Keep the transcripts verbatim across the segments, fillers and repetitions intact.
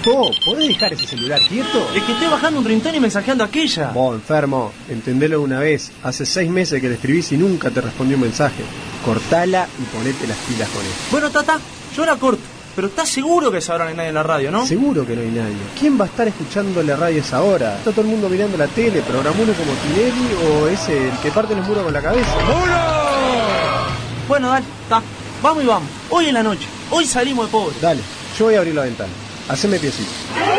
Viejo, ¿podés dejar ese celular quieto? Es que estoy bajando un rintón y mensajeando a aquella. Vos, enfermo, entendelo una vez. Hace seis meses que le escribís y nunca te respondió un mensaje. Cortala y ponete las pilas con eso. Bueno, Tata, yo la corto. Pero ¿estás seguro que a esa hora no hay nadie en la radio, no? Seguro que no hay nadie. ¿Quién va a estar escuchando la radio a esa hora? Está todo el mundo mirando la tele, programuno como Tinelli o ese, el que parte los muros con la cabeza. ¡Uno! Bueno, dale, está. Vamos y vamos. Hoy en la noche. Hoy salimos de pobre. Dale, yo voy a abrir la ventana. Haceme piecito.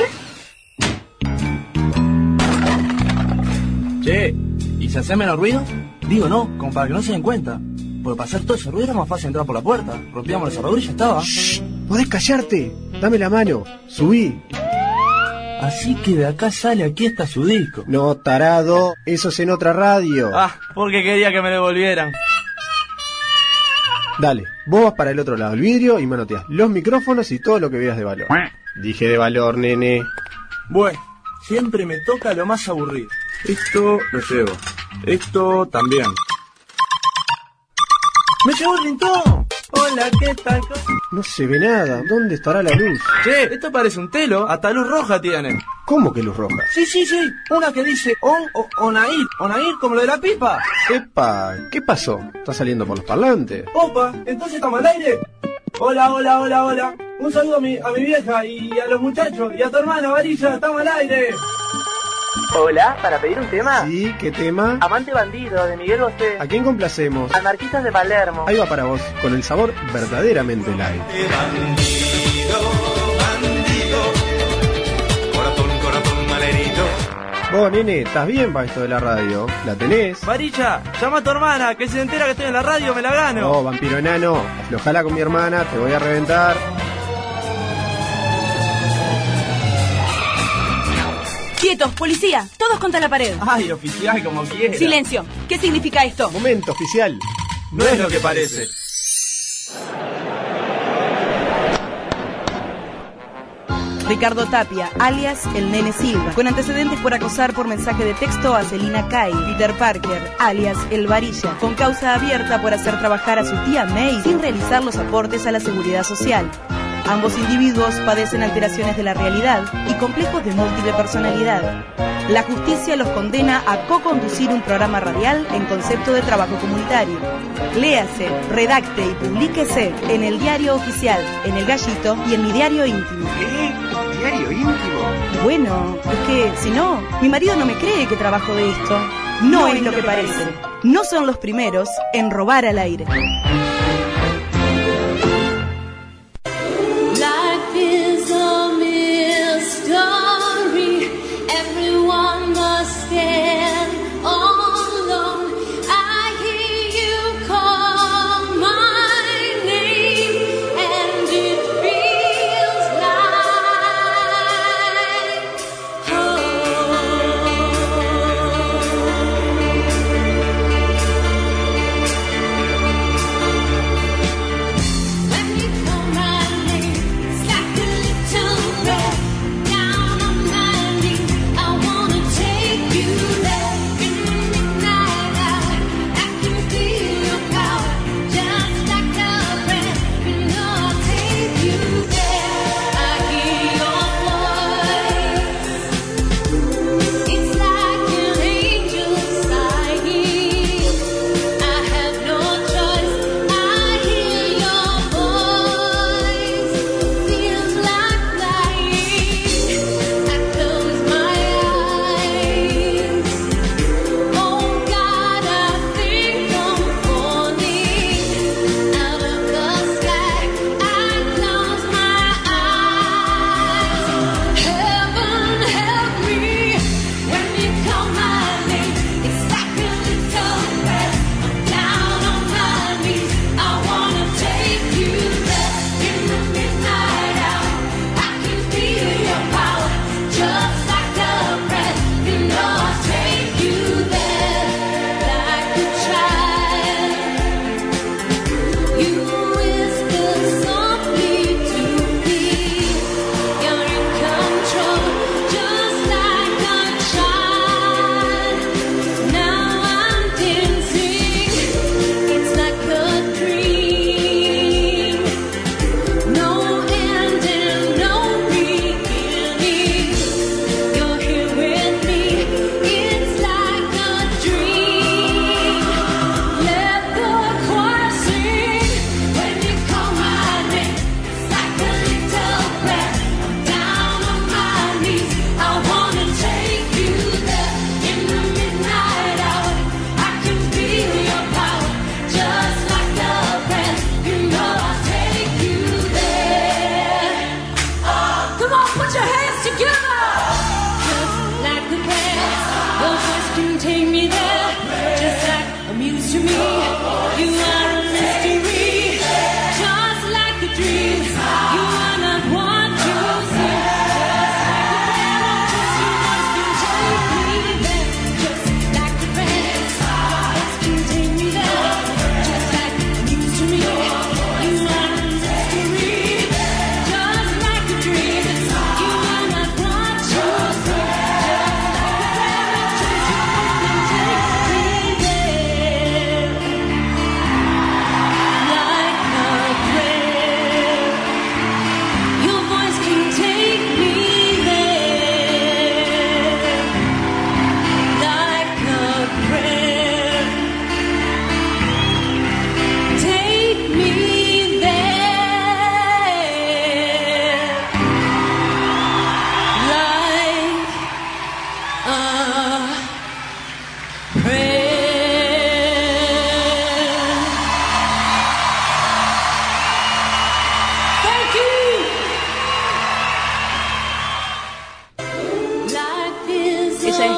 Che, ¿y si hace menos ruido? Digo, no, como para que no se den cuenta. Porque para hacer todo ese ruido era más fácil entrar por la puerta. Rompíamos la cerradura y ya estaba. Shh, podés callarte. Dame la mano. Subí. Así que de acá sale, aquí está su disco. No, tarado. Eso es en otra radio. Ah, porque quería que me devolvieran. Dale, vos vas para el otro lado del vidrio y manoteás los micrófonos y todo lo que veas de valor. Dije de valor, nene. Bueno, siempre me toca lo más aburrido. Esto lo llevo. Esto también. ¡Me llevó el rintón! Hola, ¿qué tal? No se ve nada. ¿Dónde estará la luz? Che, esto parece un telo. Hasta luz roja tiene. ¿Cómo que luz roja? Sí, sí, sí. Una que dice on o onair. Onair como lo de la pipa. Epa, ¿qué pasó? ¿Está saliendo por los parlantes? Opa, entonces estamos al aire. Hola, hola, hola, hola. Un saludo a mi, a mi vieja y a los muchachos y a tu hermana, Varilla. Estamos al aire. Hola, ¿para pedir un tema? Sí, ¿qué tema? Amante bandido, de Miguel Bosé. ¿A quién complacemos? Anarquistas de Palermo. Ahí va para vos, con el sabor verdaderamente light. Bandido, bandido, corazón, corazón malherido. Vos, nene, ¿estás bien para esto de la radio? ¿La tenés? Varilla, llama a tu hermana, que se entera que estoy en la radio, me la gano. No, vampiro enano, aflojala con mi hermana, te voy a reventar. ¡Quietos, policía! ¡Todos contra la pared! Ay, oficial, como quiera. ¡Silencio! ¿Qué significa esto? Momento, oficial. No es lo que parece. Ricardo Tapia, alias El Nene Silva, con antecedentes por acosar por mensaje de texto a Celina Kai. Peter Parker, alias El Varilla, con causa abierta por hacer trabajar a su tía May sin realizar los aportes a la seguridad social. Ambos individuos padecen alteraciones de la realidad y complejos de múltiple personalidad. La justicia los condena a co-conducir un programa radial en concepto de trabajo comunitario. Léase, redacte y publíquese en el Diario Oficial, en El Gallito y en mi diario íntimo. ¿Qué? ¿Diario íntimo? Bueno, es que, si no, mi marido no me cree que trabajo de esto. No, no es lo que parece. No son los primeros en robar al aire.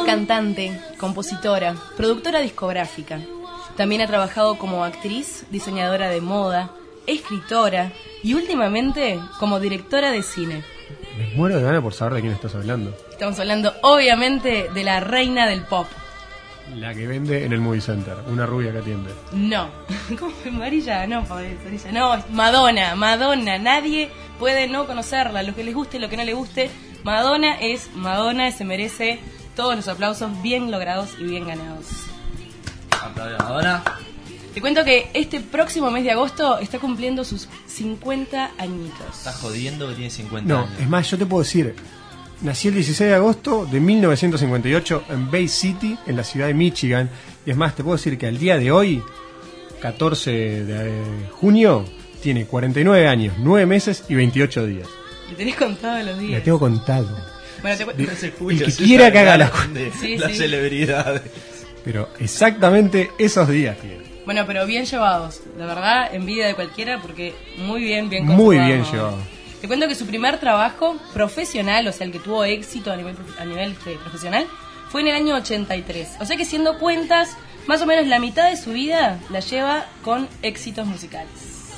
cantante, compositora, productora discográfica. También ha trabajado como actriz, diseñadora de moda, escritora y últimamente como directora de cine. Me muero de ganas por saber de quién estás hablando. Estamos hablando obviamente de la reina del pop. La que vende en el Movie Center, una rubia que atiende. No, ¿cómo fue Marilla? No, Marilla, no, Madonna, Madonna, nadie puede no conocerla, lo que les guste, lo que no les guste. Madonna es Madonna, se merece todos los aplausos bien logrados y bien ganados. Aplausos a Madonna. Te cuento que este próximo mes de agosto está cumpliendo sus cincuenta añitos. Estás jodiendo que tiene cincuenta No, años. es más, yo te puedo decir, nací el dieciséis de agosto de mil novecientos cincuenta y ocho en Bay City, en la ciudad de Michigan. Y es más, te puedo decir que al día de hoy, catorce de junio, tiene cuarenta y nueve años, nueve meses y veintiocho días. Le tenés contado los días. La tengo contado. Bueno, te cu- De- Ese Julio, el que se quiera está que haga la grande, Sí, las sí. celebridades. Pero exactamente esos días tiene. Bueno, pero bien llevados. La verdad, envidia de cualquiera porque muy bien, bien Muy conservado. bien llevado. Te cuento que su primer trabajo profesional, o sea, el que tuvo éxito a nivel, profe- a nivel eh, profesional, fue en el año ochenta y tres. O sea que siendo cuentas, más o menos la mitad de su vida la lleva con éxitos musicales.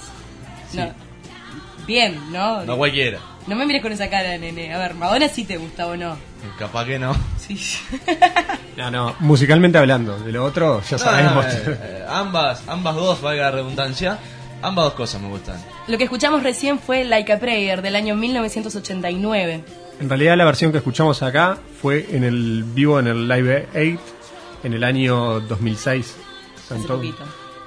No. Bien, ¿no? No cualquiera. No me mires con esa cara, nene. A ver, Madonna sí te gusta o no. Capaz que no. Sí. No, no, musicalmente hablando. De lo otro ya sabemos. No, eh, eh, ambas, ambas dos, valga la redundancia, ambas dos cosas me gustan. Lo que escuchamos recién fue Like a Prayer del año mil novecientos ochenta y nueve. En realidad la versión que escuchamos acá fue en el vivo en el Live ocho en el año dos mil seis. Hace Cantó- poquito.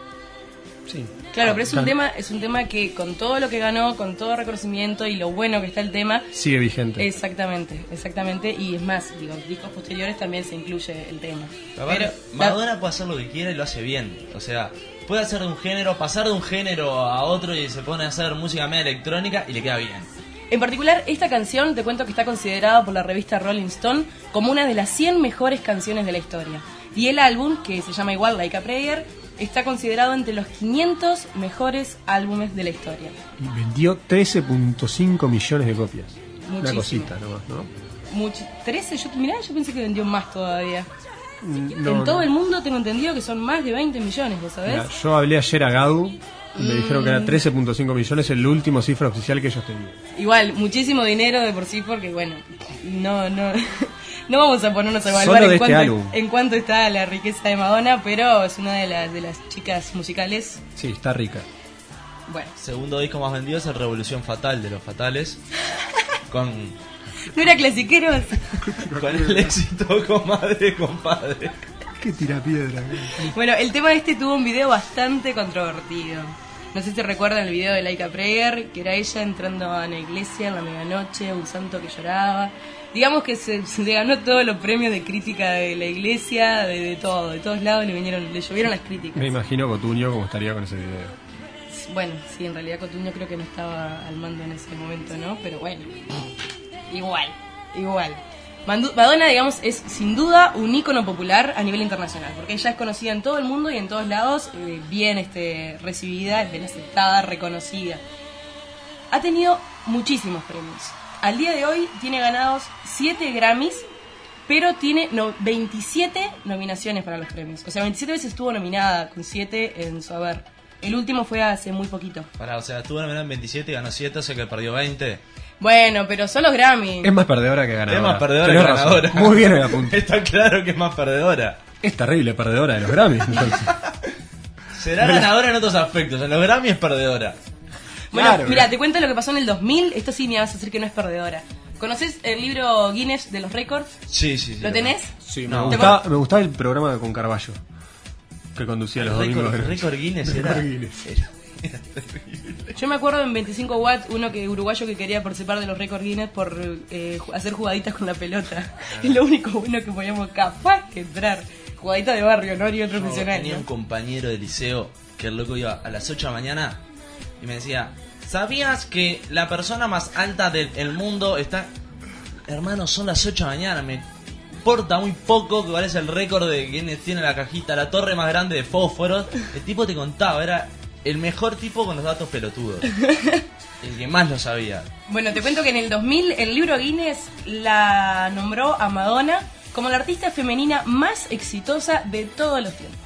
Sí. Claro, pero es un Can- tema, es un tema que con todo lo que ganó, con todo reconocimiento y lo bueno que está el tema, Sigue vigente. exactamente, exactamente, y es más, digo, discos posteriores también se incluye el tema. Pero, Pero Madonna puede hacer lo que quiera y lo hace bien. O sea, puede hacer de un género, pasar de un género a otro y se pone a hacer música media electrónica y le queda bien. en particular esta canción te cuento que está considerada por la revista Rolling Stone como una de las cien mejores canciones de la historia. Y el álbum, que se llama igual Like a Prayer, está considerado entre los quinientos mejores álbumes de la historia. Y vendió trece punto cinco millones de copias. Una Muchísimo. cosita nomás, ¿no? Mucho, trece, yo, mirá, yo pensé que vendió más todavía. No, en todo no. el mundo tengo entendido que son más de veinte millones, ¿vos sabés? Mira, yo hablé ayer a Gadu y me dijeron que Mm. era trece punto cinco millones, el último cifra oficial que ellos tenían. Igual, muchísimo dinero de por sí porque, bueno, no, no, no vamos a ponernos a evaluar Solo de en, este cuánto, álbum. en cuánto está la riqueza de Madonna, pero es una de las, de las chicas musicales. Sí, está rica. Bueno, Segundo disco más vendido es el Revolución Fatal de los Fatales. Con, no era clasiquero. con el éxito Comadre, Compadre. Qué tira piedra. Bueno, el tema este tuvo un video bastante controvertido. No sé si recuerdan el video de Like a Prayer, que era ella entrando a la iglesia en la medianoche, un santo que lloraba. Digamos que se, se le ganó todos los premios de crítica de la iglesia, de, de todo, de todos lados le vinieron, le llovieron las críticas. Me imagino Cotuño como estaría con ese video. Bueno, sí, en realidad Cotuño creo que no estaba al mando en ese momento, ¿no? Pero bueno, igual, igual. Mandu- Madonna, digamos, es sin duda un ícono popular a nivel internacional, porque ella es conocida en todo el mundo y en todos lados, eh, bien este, recibida, bien aceptada, reconocida. Ha tenido muchísimos premios. Al día de hoy tiene ganados siete Grammys, pero tiene no, veintisiete nominaciones para los premios. O sea, veintisiete veces estuvo nominada, con siete en su haber. El último fue hace muy poquito. Pará, o sea, estuvo nominada en veintisiete y ganó siete, o sea que perdió veinte. Bueno, pero son los Grammy. Es más perdedora que ganadora. Es más perdedora Tenés que razón. ganadora. Muy bien el apunte. Está claro que es más perdedora. Es terrible perdedora de los Grammys. entonces. Será ganadora en otros aspectos. En los Grammy es perdedora. Bueno, Claro, mira, pero- te cuento lo que pasó en el dos mil. Esto sí me vas a decir que no es perdedora. ¿Conoces el libro Guinness de los récords? Sí, sí, sí. ¿Lo tenés? Sí, No. me, gustaba, me gustaba el programa con Carballo que conducía los domingos. Récord, récord Guinness era. Récord Guinness. era- Yo me acuerdo en veinticinco watts, uno que uruguayo que quería participar de los récords Guinness por eh, ju- hacer jugaditas con la pelota. Es lo único bueno que podíamos capaz que entrar. Jugadita de barrio, no nivel Yo profesional. tenía ¿no? un compañero de liceo que el loco iba a las ocho de la mañana y me decía: ¿sabías que la persona más alta del el mundo está... Hermano, son las ocho de la mañana, me importa muy poco que cuál es el récord de quienes tiene la cajita, la torre más grande de fósforos. El tipo te contaba, era el mejor tipo con los datos pelotudos. El que más lo sabía. Bueno, te cuento que en el dos mil el libro Guinness la nombró a Madonna como la artista femenina más exitosa de todos los tiempos.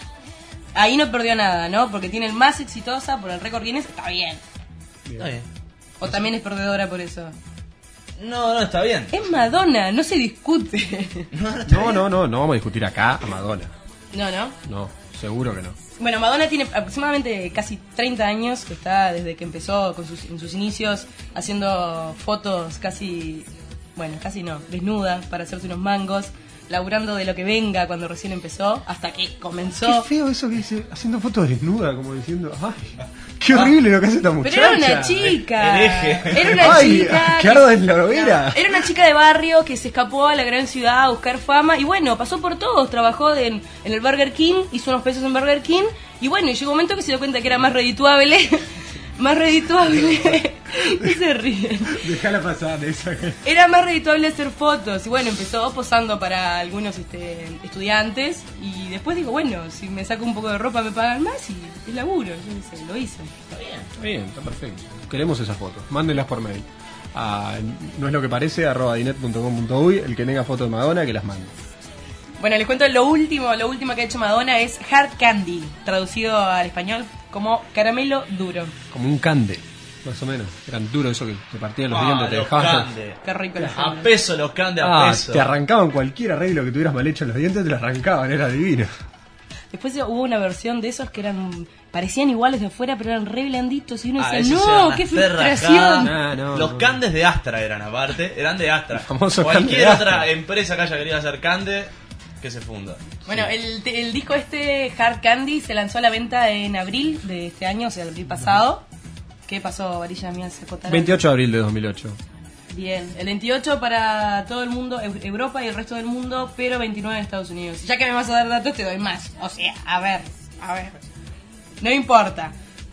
Ahí no perdió nada, ¿no? Porque tiene el más exitosa por el récord Guinness, está bien. Está bien. O también es perdedora por eso. No, no, está bien. Es Madonna, no se discute. No, no, no, no vamos a discutir acá a Madonna. No, no. No, seguro que no. Bueno, Madonna tiene aproximadamente casi treinta años, que está desde que empezó con sus, en sus inicios haciendo fotos casi, bueno, casi no, desnuda para hacerse unos mangos, laburando de lo que venga cuando recién empezó, hasta que comenzó. Qué feo eso que dice, haciendo fotos desnuda, como diciendo, ay, qué horrible lo que hace esta muchacha. Pero era una chica. Hereje. Era una Ay, chica. que arda en la hoguera. Era una chica de barrio que se escapó a la gran ciudad a buscar fama y bueno, pasó por todos, trabajó en, en el Burger King, hizo unos pesos en Burger King y bueno, y llegó un momento que se dio cuenta que era más redituable, más redituable. ¿Qué se ríen? Dejala pasar esa. Era más redituable hacer fotos y bueno, empezó posando para algunos este, estudiantes y después digo, bueno, si me saco un poco de ropa me pagan más y es laburo, yo qué sé, lo hice. Está bien. Está bien, está perfecto. Queremos esas fotos, mándenlas por mail. A, no es lo que parece, arroba dinet punto com punto uy, el que tenga fotos de Madonna que las mande. Bueno, les cuento lo último, lo último que ha hecho Madonna es Hard Candy, traducido al español como caramelo duro. Como un cande, más o menos. Eran duros eso que te partían los Ah, dientes, te los dejaban. candes. Qué rico los A candes. peso los candes, a Ah, peso. te arrancaban cualquier arreglo que tuvieras mal hecho en los dientes, te lo arrancaban, era divino. Después hubo una versión de esos que eran parecían iguales de afuera, pero eran re blanditos y uno Ah, decía, esos eran no, unas qué perras frustración. Ah, no, Los no. candes de Astra eran aparte, eran de Astra. El famoso Cualquier cande de Astra. otra empresa que haya querido hacer cande, que se funda. Bueno, el, el disco este, Hard Candy, se lanzó a la venta en abril de este año, o sea, el abril pasado. ¿Qué pasó, Varilla mía? ¿Se acotaron? veintiocho de abril de dos mil ocho. Bien, el veintiocho para todo el mundo, Eu- Europa y el resto del mundo, pero veintinueve en Estados Unidos. Ya que me vas a dar datos, te doy más. O sea, a ver, a ver. No importa.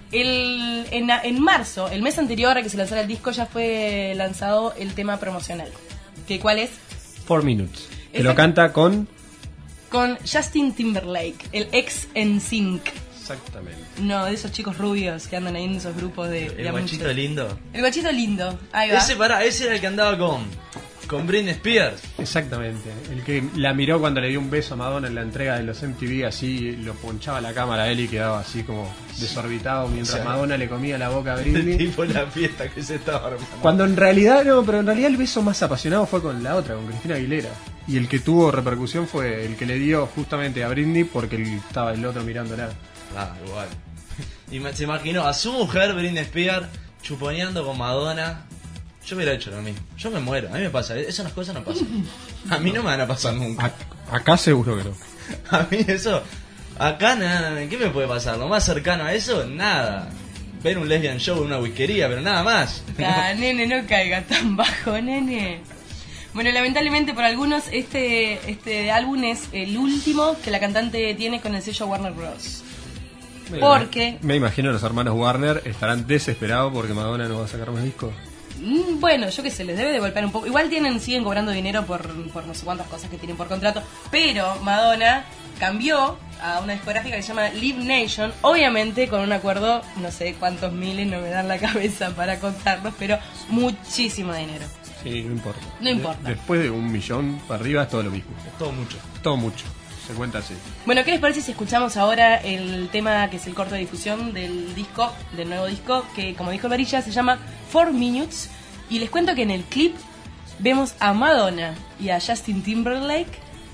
El, en, en marzo, el mes anterior a que se lanzara el disco, ya fue lanzado el tema promocional. ¿Que cuál es? Four Minutes. Que Ese- lo canta con... Con Justin Timberlake, el ex N Sync. Exactamente. No, de esos chicos rubios que andan ahí en esos grupos de... de El guachito amuchos. lindo. El guachito lindo, ahí va. Ese, pará, ese era el que andaba con, con Britney Spears. Exactamente. El que la miró cuando le dio un beso a Madonna en la entrega de los M T V, así lo ponchaba la cámara a él y quedaba así como desorbitado mientras O sea, Madonna le comía la boca a El Britney. tipo de la fiesta que se estaba armando. Cuando en realidad no, pero en realidad el beso más apasionado fue con la otra, con Cristina Aguilera. Y el que tuvo repercusión fue el que le dio justamente a Britney porque él estaba el otro mirándola. Ah, igual. Y me- se imaginó a su mujer, Britney Spears, chuponeando con Madonna. Yo hubiera hecho lo mismo. Yo me muero. A mí me pasa. Esas cosas no pasan. A mí no me van a pasar nunca. A- acá seguro que no. A mí eso... Acá nada. ¿Qué me puede pasar? Lo más cercano a eso, nada. Ver un lesbian show en una whiskería, pero nada más. Ah, nene, no caiga tan bajo, nene. Bueno, lamentablemente por algunos este este álbum es el último que la cantante tiene con el sello Warner Bros. Porque- Me imagino los hermanos Warner estarán desesperados porque Madonna no va a sacar más discos. Mm, Bueno, yo qué sé, les debe de golpear un poco. Igual tienen, siguen cobrando dinero por, por no sé cuántas cosas que tienen por contrato. Pero Madonna cambió a una discográfica que se llama Live Nation. Obviamente con un acuerdo, no sé cuántos miles, no me dan la cabeza para contarlos, pero muchísimo dinero. Sí, no importa. No importa. De- después de un millón para arriba es todo lo mismo. Es todo mucho. Todo mucho. Se cuenta así. Bueno, ¿qué les parece si escuchamos ahora el tema que es el corto de difusión del disco, del nuevo disco, que como dijo el Varilla se llama Four Minutes? Y les cuento que en el clip vemos a Madonna y a Justin Timberlake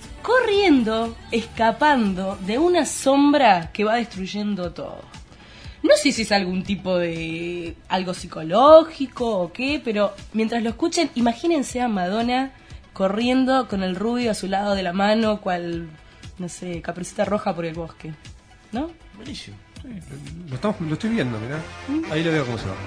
corriendo, escapando de una sombra que va destruyendo todo. No sé si es algún tipo de algo psicológico o qué, pero mientras lo escuchen, imagínense a Madonna corriendo con el rubio a su lado de la mano, cual, no sé, Caperucita Roja por el bosque, ¿no? Buenísimo. Lo, estamos, lo estoy viendo, mirá. Ahí lo veo cómo se va.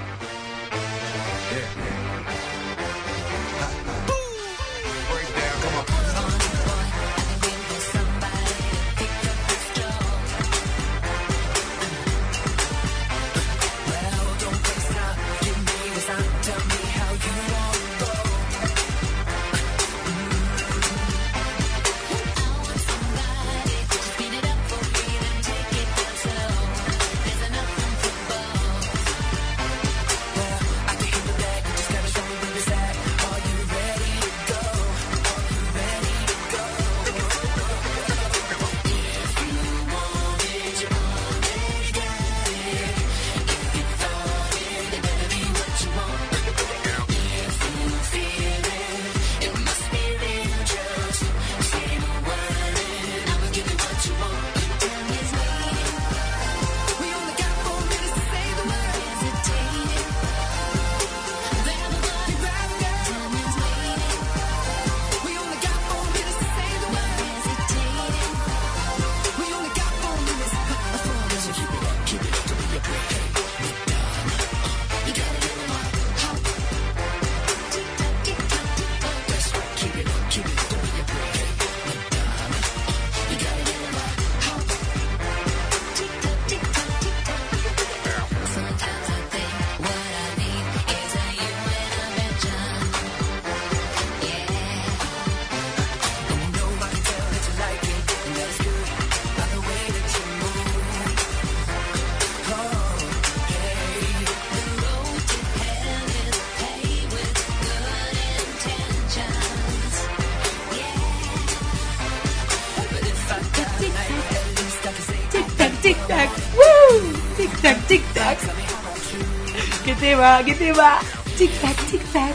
tac. ¡Woo! Tic tac, tic tac. ¿Qué te va? ¿Qué te va? Tic tac, tic tac.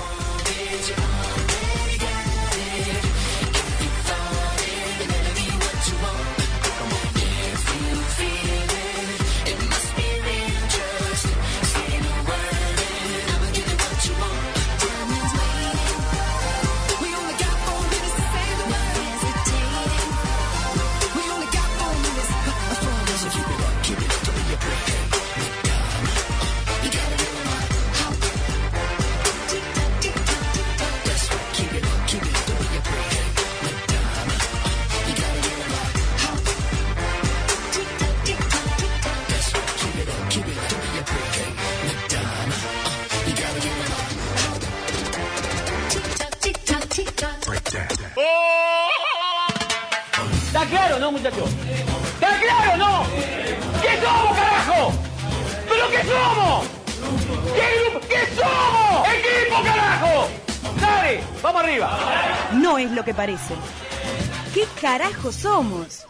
¿Está claro, no, muchachos? ¿Está claro, no? ¿Qué somos, carajo? ¿Pero qué somos? ¿Qué grupo? ¿Qué somos? ¡Equipo, carajo! ¡Dale! ¡Vamos arriba! No es lo que parece. ¿Qué carajo somos?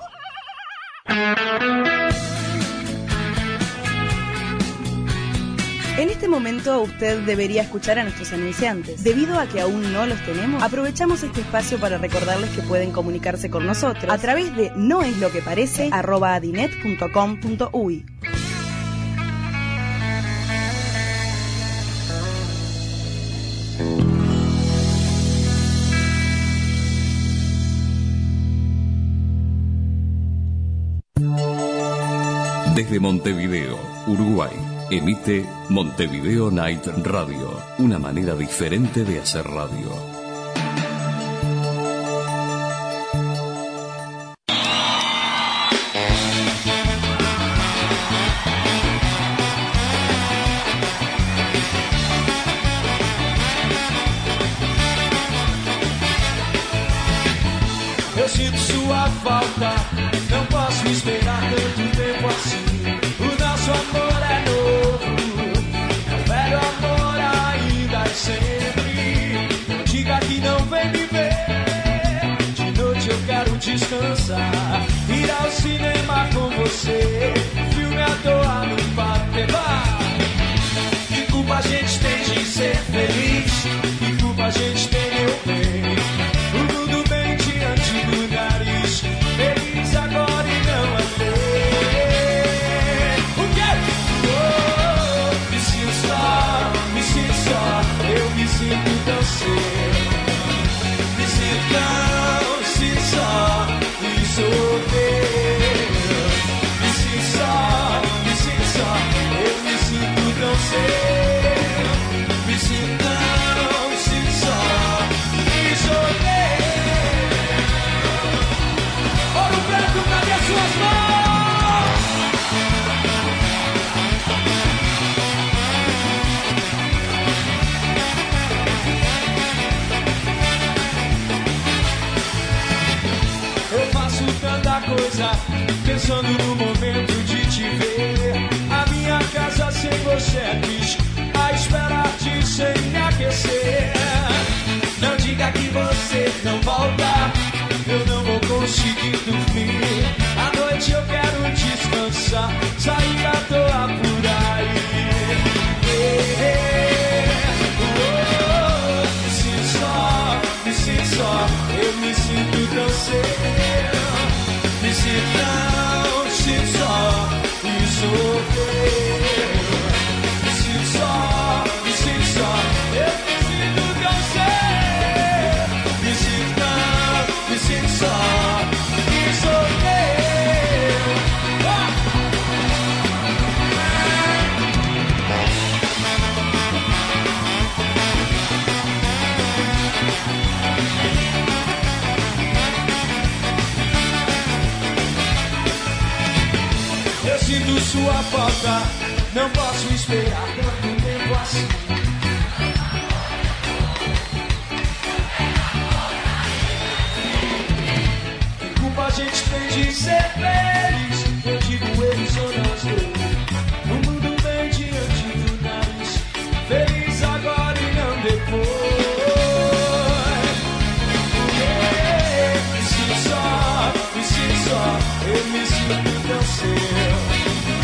En este momento usted debería escuchar a nuestros anunciantes. Debido a que aún no los tenemos, aprovechamos este espacio para recordarles que pueden comunicarse con nosotros a través de noesloqueparece arroba adinet punto com punto uy. Desde Montevideo, Uruguay, emite Montevideo Night Radio, una manera diferente de hacer radio. Eu sinto sua falta, não posso esperar tanto tempo assim. O nosso amor é novo, é o velho amor ainda e sempre. Não diga que não vem me ver, de noite eu quero descansar. Ir ao cinema com você, filme à toa no parque. Que culpa a gente tem de ser feliz, que culpa a gente tem, meu bem. O mundo bem diante do nariz, feliz agora e não andei. O quê? Oh, me sinto só, me sinto só, eu me sinto tão cedo. Me sinto tão, me sinto só, e sofrer. Me sinto só, me sinto só, eu me sinto tão cedo. Me sinto tão, me sinto só, e sofrer. Ouro Branco, cadê as suas mãos? Eu faço tanta coisa, pensando no momento de te ver. A minha casa sem você é triste, a esperar te sem me aquecer. Não diga que você não volta, eu não vou conseguir dormir. À noite eu quero descansar, sair à toa por aí. Ei, ei, oh, me sinto só, me sinto só, eu me sinto tão cedo. Me sinto tão, me sinto só, e sofrer. Me sinto só, me sinto só, eu me sinto tão cedo. Me sinto tão, me sinto só, e sofrer. Ah! Eu sinto sua falta, não posso esperar tanto tempo assim. Que culpa a gente tem de ser feliz? Eu digo eles ou nós dois. O mundo vem diante do nariz, feliz agora e não depois. Me sinto só, me sinto só, eu me sinto tão seu.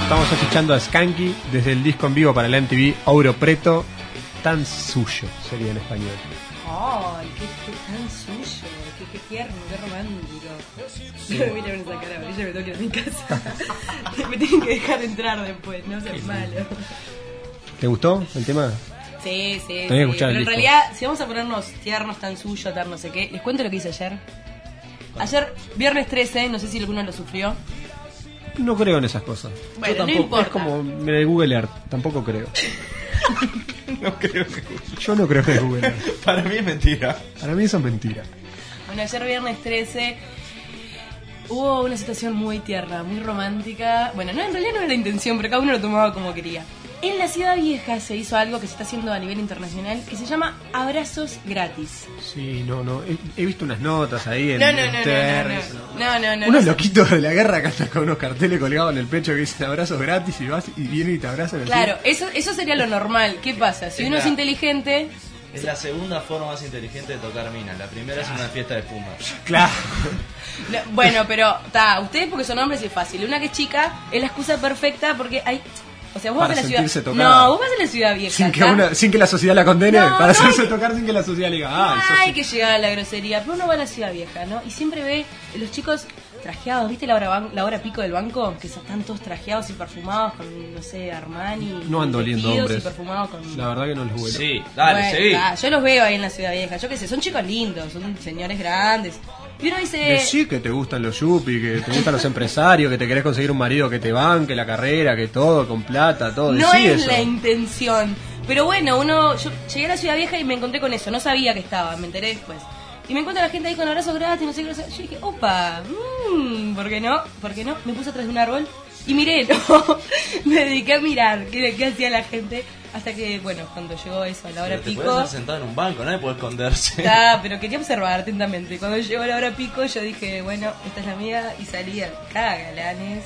Estamos escuchando a Skanky desde el disco en vivo para la M T V Ouro Preto. Tan suyo sería en español. Ay, qué, qué tan suyo, qué, qué tierno, qué romántico. Yo me miro con esa cara, yo me tengo que ir a mi casa. Me tienen que dejar entrar después, no seas malo. ¿Te gustó el tema? Sí, sí, sí. Tenés que escuchar el Pero en disco. realidad, si vamos a ponernos tiernos, tan suyo, tan no sé qué, les cuento lo que hice ayer. Ayer, viernes trece, no sé si alguno lo sufrió. No creo en esas cosas. Bueno, Yo no tampoco, importa. es como en el Google Earth, tampoco creo. No creo que... Yo no creo en el Google Earth. Para mí es mentira. Para mí eso es mentira. Bueno, ayer viernes trece hubo una situación muy tierna, muy romántica. Bueno, no, en realidad no era la intención, pero cada uno lo tomaba como quería. En la Ciudad Vieja se hizo algo que se está haciendo a nivel internacional que se llama abrazos gratis. Sí, no, no. He, he visto unas notas ahí en No, no, no, no, T R. no, no, no, no, Unos no. loquitos de la guerra que están con unos carteles colgados en el pecho que dicen abrazos gratis y vas y vienen y te abrazan. así. Claro, eso, eso sería lo normal. ¿Qué pasa? Si uno es Claro. inteligente... Es la segunda forma más inteligente de tocar mina. La primera es una fiesta de espuma. Claro. No, bueno, pero ta, ustedes porque son hombres y es fácil. Una que es chica es la excusa perfecta porque hay... O sea, vos Para vas a la ciudad... sentirse tocada. No, vos vas a la Ciudad Vieja. Sin que, ¿tá? una, sin que la sociedad la condene, No, para no hacerse hay- tocar sin que la sociedad le diga, No ah, eso hay sí. que llegar a la grosería, pero uno va a la Ciudad Vieja, ¿no? Y siempre ve los chicos trajeados, ¿viste la hora, ban- la hora pico del banco? Que están todos trajeados y perfumados con, no sé, Armani. No ando oliendo vestidos hombres. Y perfumados con... La verdad que no los vuelo. Sí, dale, Bueno, sí. ta, yo los veo ahí en la Ciudad Vieja, yo qué sé, son chicos lindos, son señores grandes. Y uno dice... Decí que te gustan los yuppies, que te gustan los empresarios, que te querés conseguir un marido que te banque la carrera, que todo, con plata, todo. No Decí es eso. la intención. Pero bueno, uno yo llegué a la Ciudad Vieja y me encontré con eso. No sabía que estaba, me enteré después. Y me encuentro a la gente ahí con abrazos gratis, no sé qué. No sé. Yo dije, opa, mmm, ¿por qué no? ¿Por qué no? Me puse atrás de un árbol y miré, ¿no? Me dediqué a mirar qué, qué hacía la gente. Hasta que, bueno, cuando llegó eso a la hora Pero te pico... puedes hacer sentado en un banco, nadie puede esconderse. Ta, pero quería observar atentamente. Cuando llegó la hora pico, yo dije, bueno, esta es la mía. Y salí a cagalanes.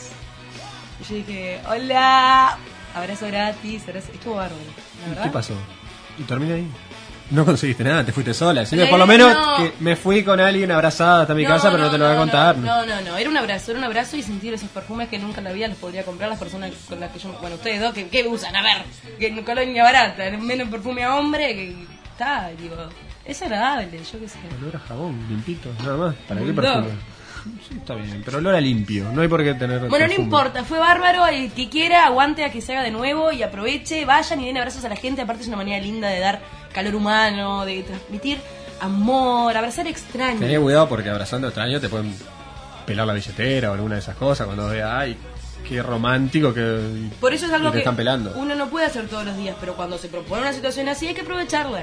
Y yo dije, hola, abrazo gratis, abrazo. Estuvo bárbaro, la verdad. ¿Qué pasó? ¿Y terminé ahí? No conseguiste nada, te fuiste sola. Si no, La por lo idea- menos no. que me fui con alguien abrazada hasta mi casa, pero no te lo voy a contar. No, no, no, era un abrazo, era un abrazo y sentir esos perfumes que nunca en la vida los podría comprar las personas con las que yo... Bueno, ustedes dos, ¿qué, qué usan? A ver, que en colonia barata, menos perfume a hombre, que está, digo, es agradable, yo qué sé. Olor a jabón, limpito, nada más. ¿Para qué No. perfume? Sí, está bien, pero olor a limpio. No hay por qué tener. Bueno, no perfume. importa, fue bárbaro, el que quiera aguante a que se haga de nuevo y aproveche, vayan y den abrazos a la gente, aparte es una manera linda de dar calor humano, de transmitir amor, abrazar extraños. Tenés cuidado porque abrazando extraños te pueden pelar la billetera o alguna de esas cosas cuando veas, ay, qué romántico que Por eso es y algo te que están pelando. uno no puede hacer todos los días, pero cuando se propone una situación así hay que aprovecharla.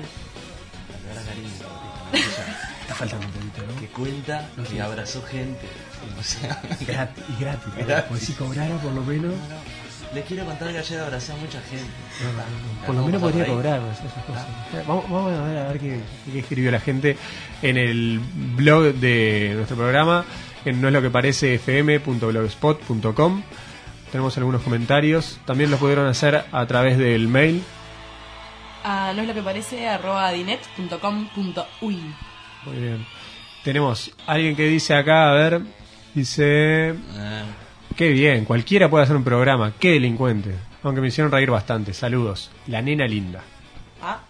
Está faltando un poquito, ¿no? Que cuenta que abrazó gente. O sea, Gratis, y gratis. ¿no? Gratis. Porque si cobrara por lo menos, les quiero contar que ayer abracé a mucha gente. no, no, no, por lo menos podría cobrar esas cosas. Vamos, vamos a ver, a ver qué, qué escribió la gente en el blog de nuestro programa, en no es lo que parece fm punto blogspot punto com. Tenemos algunos comentarios. También los pudieron hacer a través del mail. Ah, no es lo que parece, arroba dinet punto com punto uy. Muy bien. Tenemos alguien que dice acá, a ver, dice... Eh, Qué bien, cualquiera puede hacer un programa, qué delincuente. Aunque me hicieron reír bastante. Saludos. La nena linda. Ah.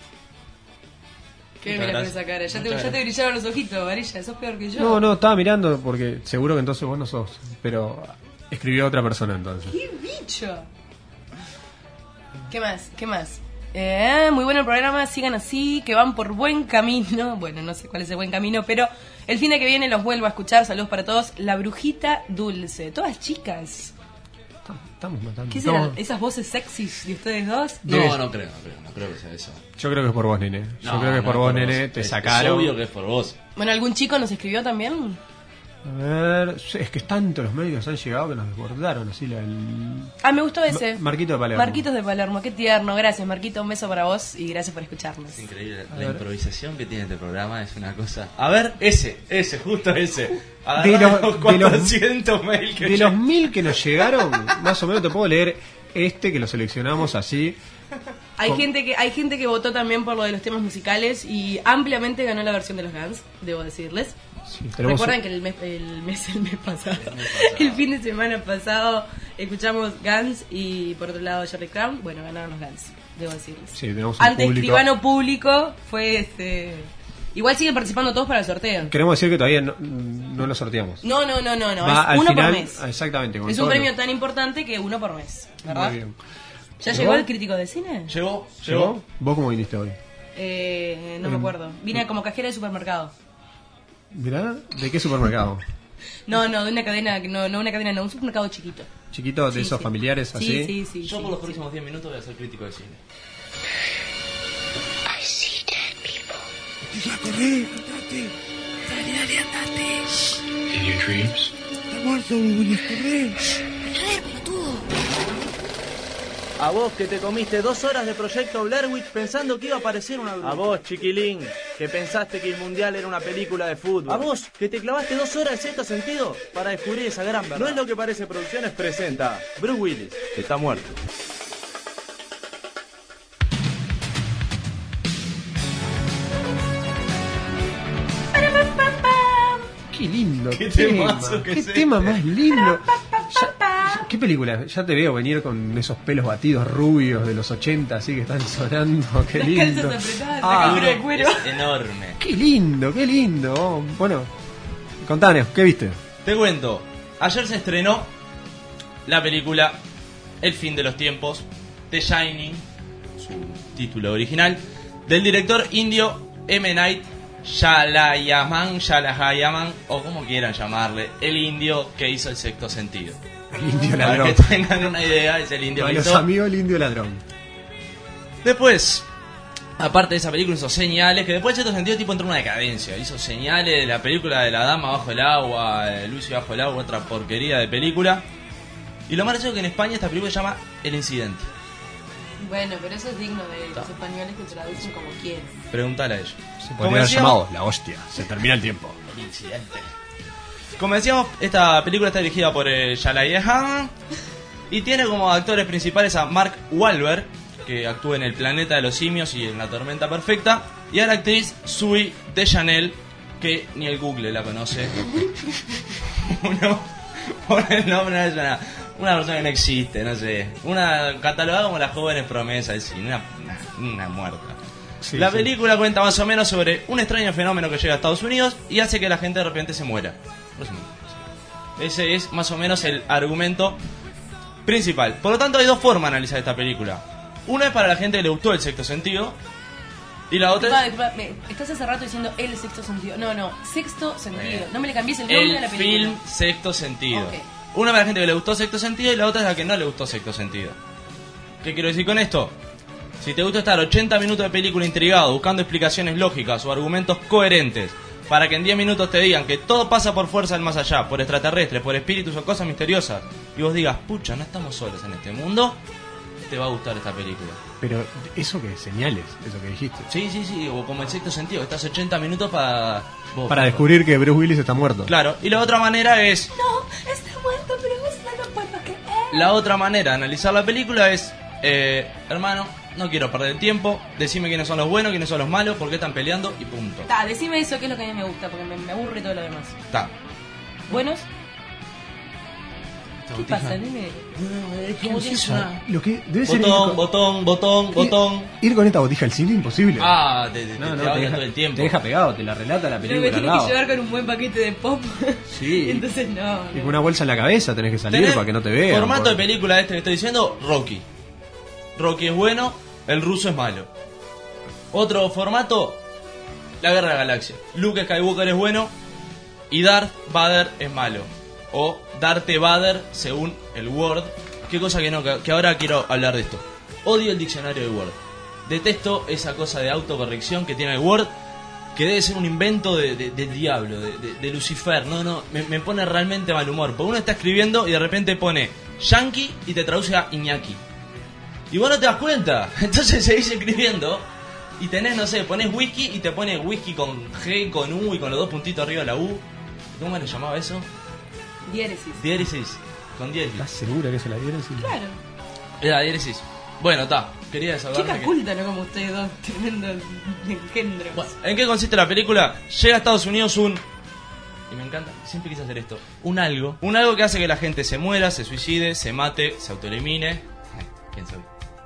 ¿Qué Muchas me con gracias. esa cara? Ya te, Muchas ya te gracias. brillaron los ojitos, Varilla, sos peor que yo. No, no, estaba mirando porque seguro que entonces vos no sos. Pero escribió otra persona entonces. ¡Qué bicho! ¿Qué más? ¿Qué más? Eh, muy bueno el programa, sigan así, que van por buen camino. Bueno, no sé cuál es el buen camino, pero el fin de que viene los vuelvo a escuchar. Saludos para todos. La Brujita Dulce. Todas chicas. Estamos matando. ¿Qué serán Estamos- esas voces sexys de ustedes dos? no, Debes- no creo, no creo, no creo que sea eso. Yo creo que es por vos, nene. Yo No, creo que es no por vos, nene. vos. Te Es- sacaron. Es obvio que es por vos. Bueno, ¿algún chico nos escribió también? A ver, es que tanto los medios han llegado que nos desbordaron así la, el... Ah, me gustó ese. Ma- Marquito de Palermo. Marquitos de Palermo, qué tierno. Gracias, Marquito. Un beso para vos y gracias por escucharnos. Es increíble. A La ver. improvisación que tiene este programa es una cosa. A ver, ese, ese, justo ese. De Agarrá los- los de los- cuatrocientos mails que De yo- los mil que nos llegaron, más o menos te puedo leer este que lo seleccionamos así. Hay Con- gente que hay gente que votó también por lo de los temas musicales y ampliamente ganó la versión de los Guns, debo decirles. Sí, tenemos- Recuerden que el mes, el mes, el mes pasado, el fin de semana pasado, escuchamos Guns y por otro lado Jerry Crown. Bueno, ganaron los Guns, debo decirles. Sí, tenemos un Ante público. escribano público fue este. Igual siguen participando todos para el sorteo. Queremos decir que todavía no, no lo sorteamos. No, no, no, no, no. Va Es al uno final- por mes. ah, exactamente. con Es todo un lo- premio tan importante que uno por mes, ¿verdad? Muy bien. ¿Ya ¿Llegó? llegó el crítico de cine? Llegó, ¿Llegó? llegó. ¿Vos cómo viniste hoy? Eh, no me Em, acuerdo. Vine como cajera de supermercado. Mirá, ¿de qué supermercado? No, no, de una cadena, no, no una cadena, no, un supermercado chiquito. Chiquito, de Sí, esos sí. familiares así. Sí, sí, sí. Yo sí, por los sí. próximos diez minutos voy a ser crítico de cine. A vos que te comiste dos horas de proyecto Blair Witch pensando que iba a aparecer una bruja. A vos, chiquilín, que pensaste que el mundial era una película de fútbol. A vos, que te clavaste dos horas de sexto sentido para descubrir esa gran verdad. No es lo que parece Producciones presenta Bruce Willis, que está muerto. Qué lindo. Qué tema. temazo que Qué es tema este. más lindo. Ya- ¿Qué película? Ya te veo venir con esos pelos batidos rubios de los ochenta, así que están sonando. Qué Las lindo. calzas apretadas, Ah, la campera de cuero. Es enorme. Qué lindo, qué lindo. Oh, bueno, contanos, ¿qué viste? Te cuento, ayer se estrenó la película El fin de los tiempos, The Shining, su título original, del director indio M. Night Shyamalan, Shyamalan, o como quieran llamarle, el indio que hizo El sexto sentido. El indio Para ladrón. que tengan una idea, es el indio A que los hizo. amigos el indio ladrón. Después, aparte de esa película, hizo señales, que después en cierto sentido tipo entró en una decadencia. Hizo señales de la película de la dama bajo el agua, de Lucy bajo el agua, otra porquería de película. Y lo más gracioso es que en España esta película se llama El Incidente. Bueno, pero eso es digno de los españoles que traducen como quieren. Preguntale a ellos. Se Como podría haber decíamos- llamado La Hostia. Se termina el tiempo. El Incidente. Como decíamos, esta película está dirigida por eh, Shyamalan y tiene como actores principales a Mark Wahlberg, que actúa en El Planeta de los Simios y en La Tormenta Perfecta, y a la actriz Zooey Deschanel, que ni el Google la conoce. Uno, por el nombre es una, una persona que no existe, no sé. Una catalogada como las jóvenes promesas del cine, una, una, una muerta. Sí, la sí. película cuenta más o menos sobre un extraño fenómeno que llega a Estados Unidos y hace que la gente de repente se muera. Ese es más o menos el argumento principal. Por lo tanto, hay dos formas de analizar esta película. Una es para la gente que le gustó El sexto sentido. Y la otra Disculpa, es disculpa, me- estás hace rato diciendo el sexto sentido. No, no, sexto sentido. Bueno. No me le cambies el nombre el a la película. film Sexto Sentido. Ok. Una para la gente que le gustó Sexto Sentido y la otra es la que no le gustó Sexto Sentido. ¿Qué quiero decir con esto? Si te gusta estar ochenta minutos de película intrigado, buscando explicaciones lógicas o argumentos coherentes, para que en diez minutos te digan que todo pasa por fuerza del más allá, por extraterrestres, por espíritus o cosas misteriosas, y vos digas, pucha, no estamos solos en este mundo, te va a gustar esta película. Pero, ¿eso qué? Señales, eso que dijiste. Sí, sí, sí, o como el Sexto Sentido, estás ochenta minutos para... vos, Para descubrir que Bruce Willis está muerto. Claro, y la otra manera es... No, está muerto, pero vos no lo puedo creer. La otra manera de analizar la película es, eh, hermano, no quiero perder tiempo, decime quiénes son los buenos, quiénes son los malos, por qué están peleando y punto. Ta, decime eso, que es lo que a mí me gusta, porque me, me aburre todo lo demás. Está. ¿Buenos? ¿Qué pasa, nene? ¿Qué es eso? Lo que debe ser ir Botón, con, botón, botón, ir- botón. ir con esta botija al cine imposible. Ah, te, te, no, te no, habla te deja, todo el tiempo. te deja pegado, te la relata la Pero me película al tiene lado. que llevar con un buen paquete de pop. Sí. Entonces no. Y con no. una bolsa en la cabeza tenés que salir Tenés para que no te vean. Formato de por- película este que estoy diciendo, Rocky. Rocky es bueno, el ruso es malo. Otro formato, la Guerra de la Galaxia. Luke Skywalker es bueno y Darth Vader es malo. O Darth Vader según el Word. Qué cosa que no, que, que ahora quiero hablar de esto. Odio el diccionario de Word. Detesto esa cosa de autocorrección que tiene el Word, que debe ser un invento de, de- del diablo, de, de- de Lucifer. No, no, me, me pone realmente mal humor. Porque uno está escribiendo y de repente pone Yankee y te traduce a Iñaki. Y vos no te das cuenta. Entonces seguís escribiendo y tenés, no sé, ponés whisky y te pone whisky con G, con U y con los dos puntitos arriba de la U. ¿Cómo le llamaba eso? Diéresis. Diéresis. Con diéresis. ¿Estás segura que se la dieron? Sí. Claro. Era diéresis. Bueno, está. Quería desahogarme. Chica que- culta, no como ustedes dos, tremendo engendro. Bueno, ¿en qué consiste la película? Llega a Estados Unidos un... Y me encanta, siempre quise hacer esto. Un algo. Un algo que hace que la gente se muera, se suicide, se mate, se autoelimine. Eh, ¿Quién soy?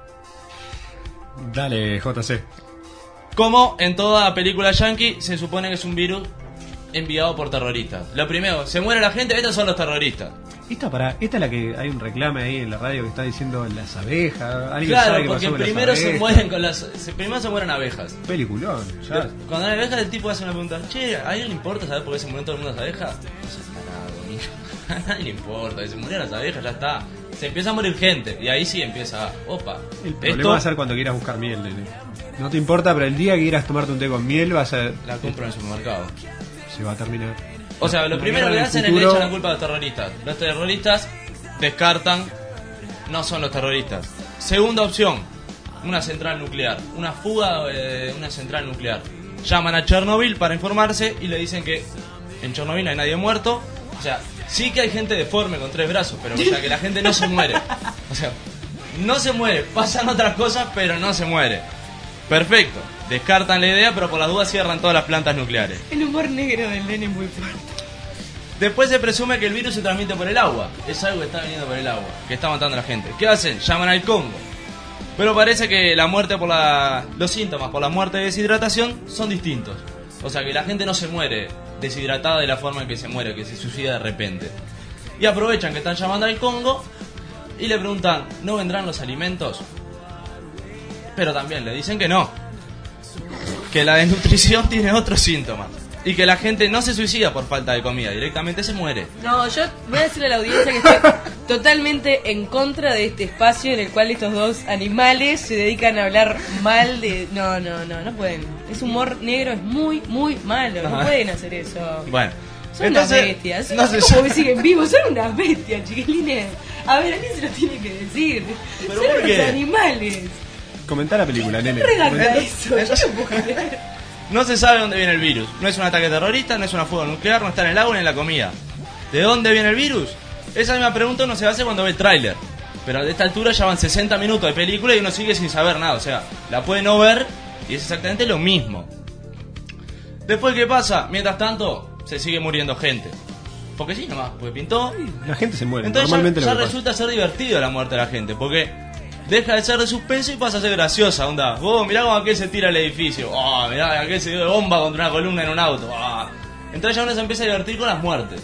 Dale, J C. Como en toda película yankee, se supone que es un virus enviado por terroristas. Lo primero, se muere la gente, estos son los terroristas. Esta, para, esta es la que hay un reclame ahí en la radio que está diciendo las abejas. ¿Alguien Claro, sabe qué porque pasó con las primero se abejas? mueren con las... se- primero se mueren abejas. Peliculón, ya. Cuando hay abejas, el tipo hace una pregunta: che, ¿a alguien le importa saber por qué se murieron todo el mundo las abejas? No sé, tarado, amigo. A nadie le importa, que se murieron las abejas, ya está. Se empieza a morir gente, y ahí sí empieza, opa. El problema esto va a ser cuando quieras buscar miel, nene. No te importa, pero el día que quieras tomarte un té con miel vas a... la compro en el supermercado. Se va a terminar. O sea, lo La primero guerra que del hacen es futuro- le echan la culpa a los terroristas. Los terroristas descartan, no son los terroristas. Segunda opción, una central nuclear. Una fuga de una central nuclear. Llaman a Chernobyl para informarse y le dicen que en Chernobyl no hay nadie muerto. O sea, sí que hay gente deforme con tres brazos, pero o sea, que la gente no se muere. O sea, no se muere, pasan otras cosas, pero no se muere. Perfecto, descartan la idea, pero por las dudas cierran todas las plantas nucleares. El humor negro del nene es muy fuerte. Después se presume que el virus se transmite por el agua. Es algo que está viniendo por el agua, que está matando a la gente. ¿Qué hacen? Llaman al Congo. Pero parece que la muerte por la... los síntomas por la muerte de deshidratación son distintos. O sea que la gente no se muere deshidratada de la forma en que se muere, que se suicida de repente. Y aprovechan que están llamando al Congo y le preguntan, ¿no vendrán los alimentos? Pero también le dicen que no. Que la desnutrición tiene otros síntomas. Y que la gente no se suicida por falta de comida, directamente se muere. No, yo voy a decirle a la audiencia que estoy totalmente en contra de este espacio en el cual estos dos animales se dedican a hablar mal de... No, no, no, no pueden. Ese humor negro es muy, muy malo. No Ajá. pueden hacer eso. Bueno, Son entonces, unas bestias. no se ¿Cómo sabe- que siguen vivos? Son unas bestias, chiquilines. A ver, alguien se lo tiene que decir. ¿Pero Son por unos qué? animales. Comentá la película, nene. Redacta Comentá- eso. Yo no puedo creer. No se sabe dónde viene el virus. No es un ataque terrorista, no es una fuga nuclear, no está en el agua ni en la comida. ¿De dónde viene el virus? Esa misma pregunta uno se hace cuando ve el tráiler. Pero de esta altura ya van sesenta minutos de película y uno sigue sin saber nada. O sea, la puede no ver y es exactamente lo mismo. Después, ¿qué pasa? Mientras tanto, se sigue muriendo gente. Porque sí, nomás, pues pintó. La gente se muere. Entonces Normalmente ya, ya lo que pasa. resulta ser divertido la muerte de la gente, porque deja de ser de suspenso y pasa a ser graciosa, onda. Vos mirá cómo aquel se tira al edificio, oh, mirá aquel se dio de bomba contra una columna en un auto. Oh. Entonces ya uno se empieza a divertir con las muertes.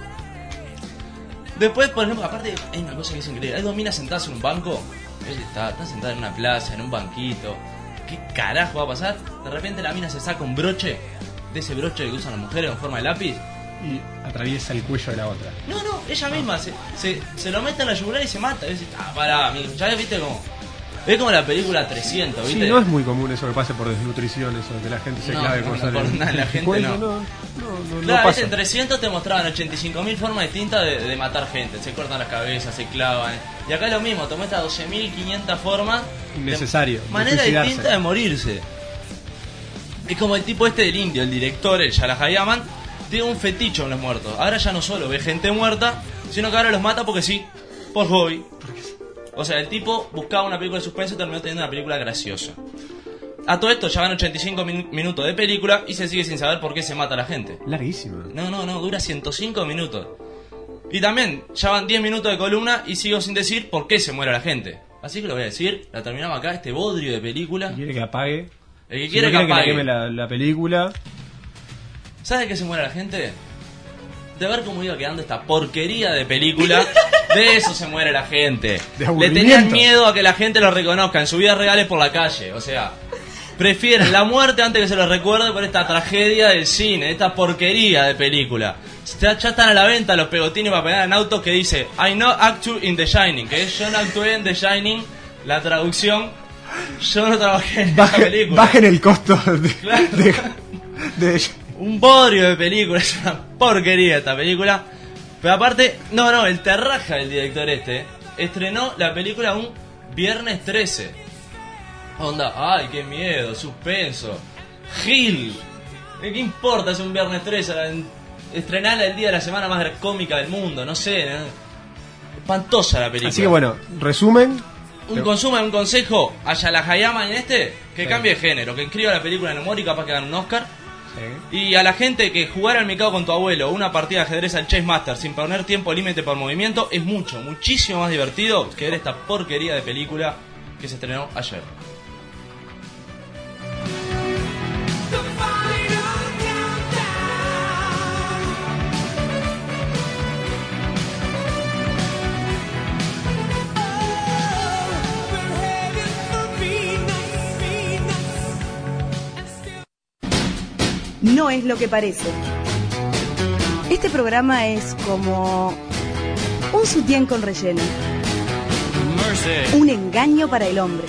Después, por ejemplo, aparte hay una cosa que es increíble. Hay dos minas sentadas en un banco. Él está, está sentada en una plaza, en un banquito. ¿Qué carajo va a pasar? De repente la mina se saca un broche, de ese broche que usan las mujeres en forma de lápiz. Y atraviesa el cuello de la otra. No, no, ella misma se, se, se lo mete en la yugular y se mata. Y dice, ah, pará, amigo. Ya viste como. Es como la película trescientos, Sí, ¿viste? no es muy común eso que pase por desnutrición, eso, que la gente se No, clave no, cosas no, por en nada, la el gente cuello, no. no, no, no, no Claro, pasa. en trescientos te mostraban ochenta y cinco mil formas distintas de, de matar gente. Se cortan las cabezas, se clavan. Y acá es lo mismo, te muestra doce mil quinientas formas. Innecesario, de de manera suicidarse. distinta de morirse. Es como el tipo este del indio, el director, el Yalahayaman, tiene un feticho en los muertos. Ahora ya no solo ve gente muerta, sino que ahora los mata porque sí, por hobby. O sea, el tipo buscaba una película de suspenso y terminó teniendo una película graciosa. A todo esto ya van ochenta y cinco min- minutos de película y se sigue sin saber por qué se mata a la gente. Larguísima. No, no, no, dura ciento cinco minutos. Y también, ya van diez minutos de columna y sigo sin decir por qué se muere la gente. Así que lo voy a decir, la terminamos acá, este bodrio de película. Quiere que apague. El que Si quiere no que quiere apague. que le queme la, la película. ¿Sabes de qué se muere la gente? De ver cómo iba quedando esta porquería de película. De eso se muere la gente. De Le aburrimiento. tenían miedo a que la gente lo reconozca en sus vidas reales por la calle. O sea, prefieren la muerte antes que se los recuerde por esta tragedia del cine, esta porquería de película. Ya, ya están a la venta los pegotines para pegar en autos que dice I no act in The Shining, que es yo no actué en The Shining. La traducción, yo no trabajé en esta Bajen, película. bajen el costo de, Claro. de, de- Un bodrio de película, es una porquería esta película. Pero aparte, no, no, el terraja del director este estrenó la película un viernes trece. Onda, ay, qué miedo, suspenso. Gil, ¿qué importa si un viernes trece? La- Estrenarla el día de la semana más cómica del mundo, no sé. ¿no? Espantosa la película. Así que bueno, resumen. Un consumo, un consejo a Yala Hayama en este, que sí. cambie de género, que inscriba la película en humor y capaz que gane un Oscar. Sí. Y a la gente que jugar al mercado con tu abuelo una partida de ajedrez al Chess Master sin poner tiempo límite por movimiento es mucho, muchísimo más divertido que ver esta porquería de película que se estrenó ayer. No es lo que parece. Este programa es como un sutién con relleno. Mercy. Un engaño para el hombre.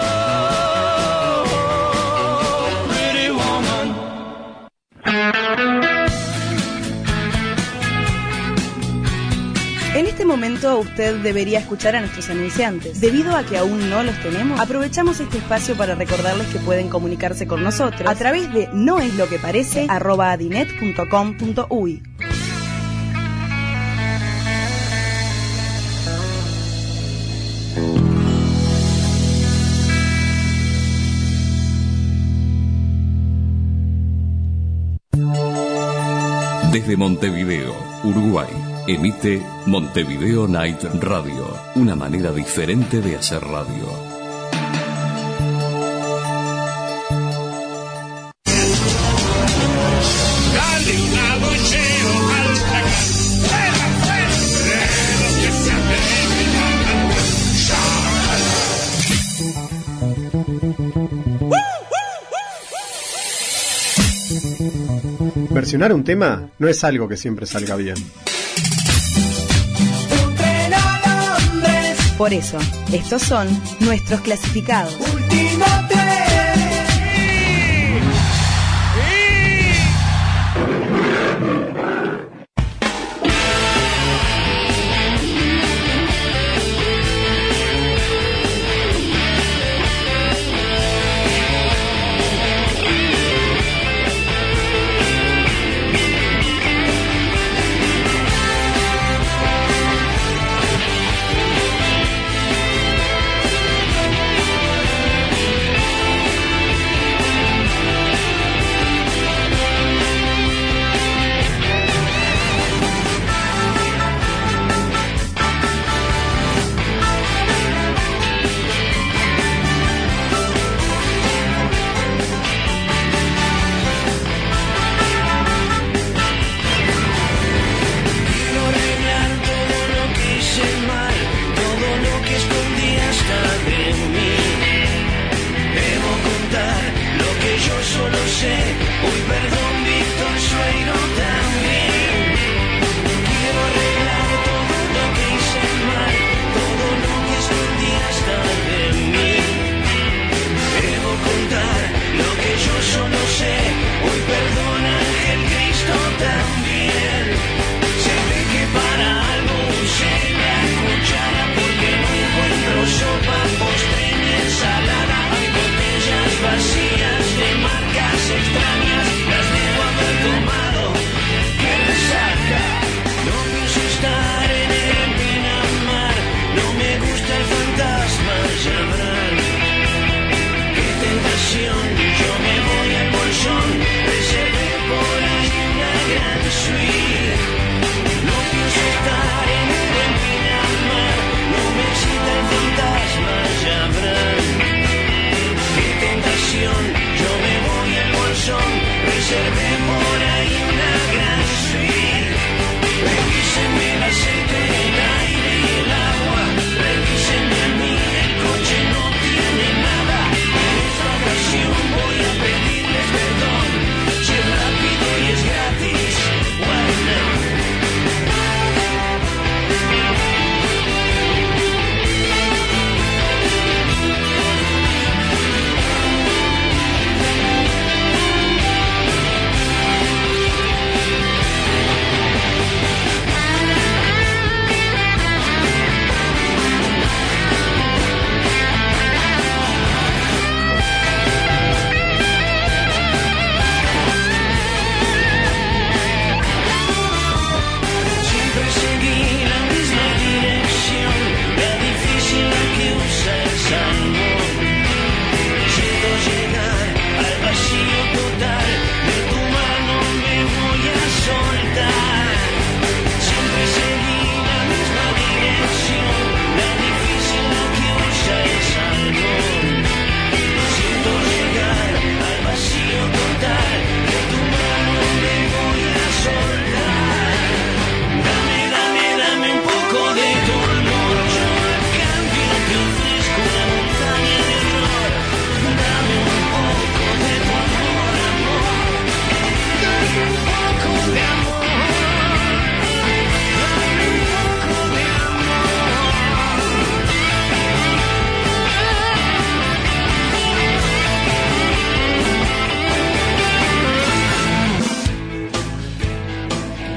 En este momento usted debería escuchar a nuestros anunciantes. Debido a que aún no los tenemos, aprovechamos este espacio para recordarles que pueden comunicarse con nosotros a través de noesloqueparece arroba adinet punto com punto uy. Desde Montevideo, Uruguay, emite Montevideo Night Radio, una manera diferente de hacer radio. Versionar un tema no es algo que siempre salga bien. Por eso, estos son nuestros clasificados. Último tren.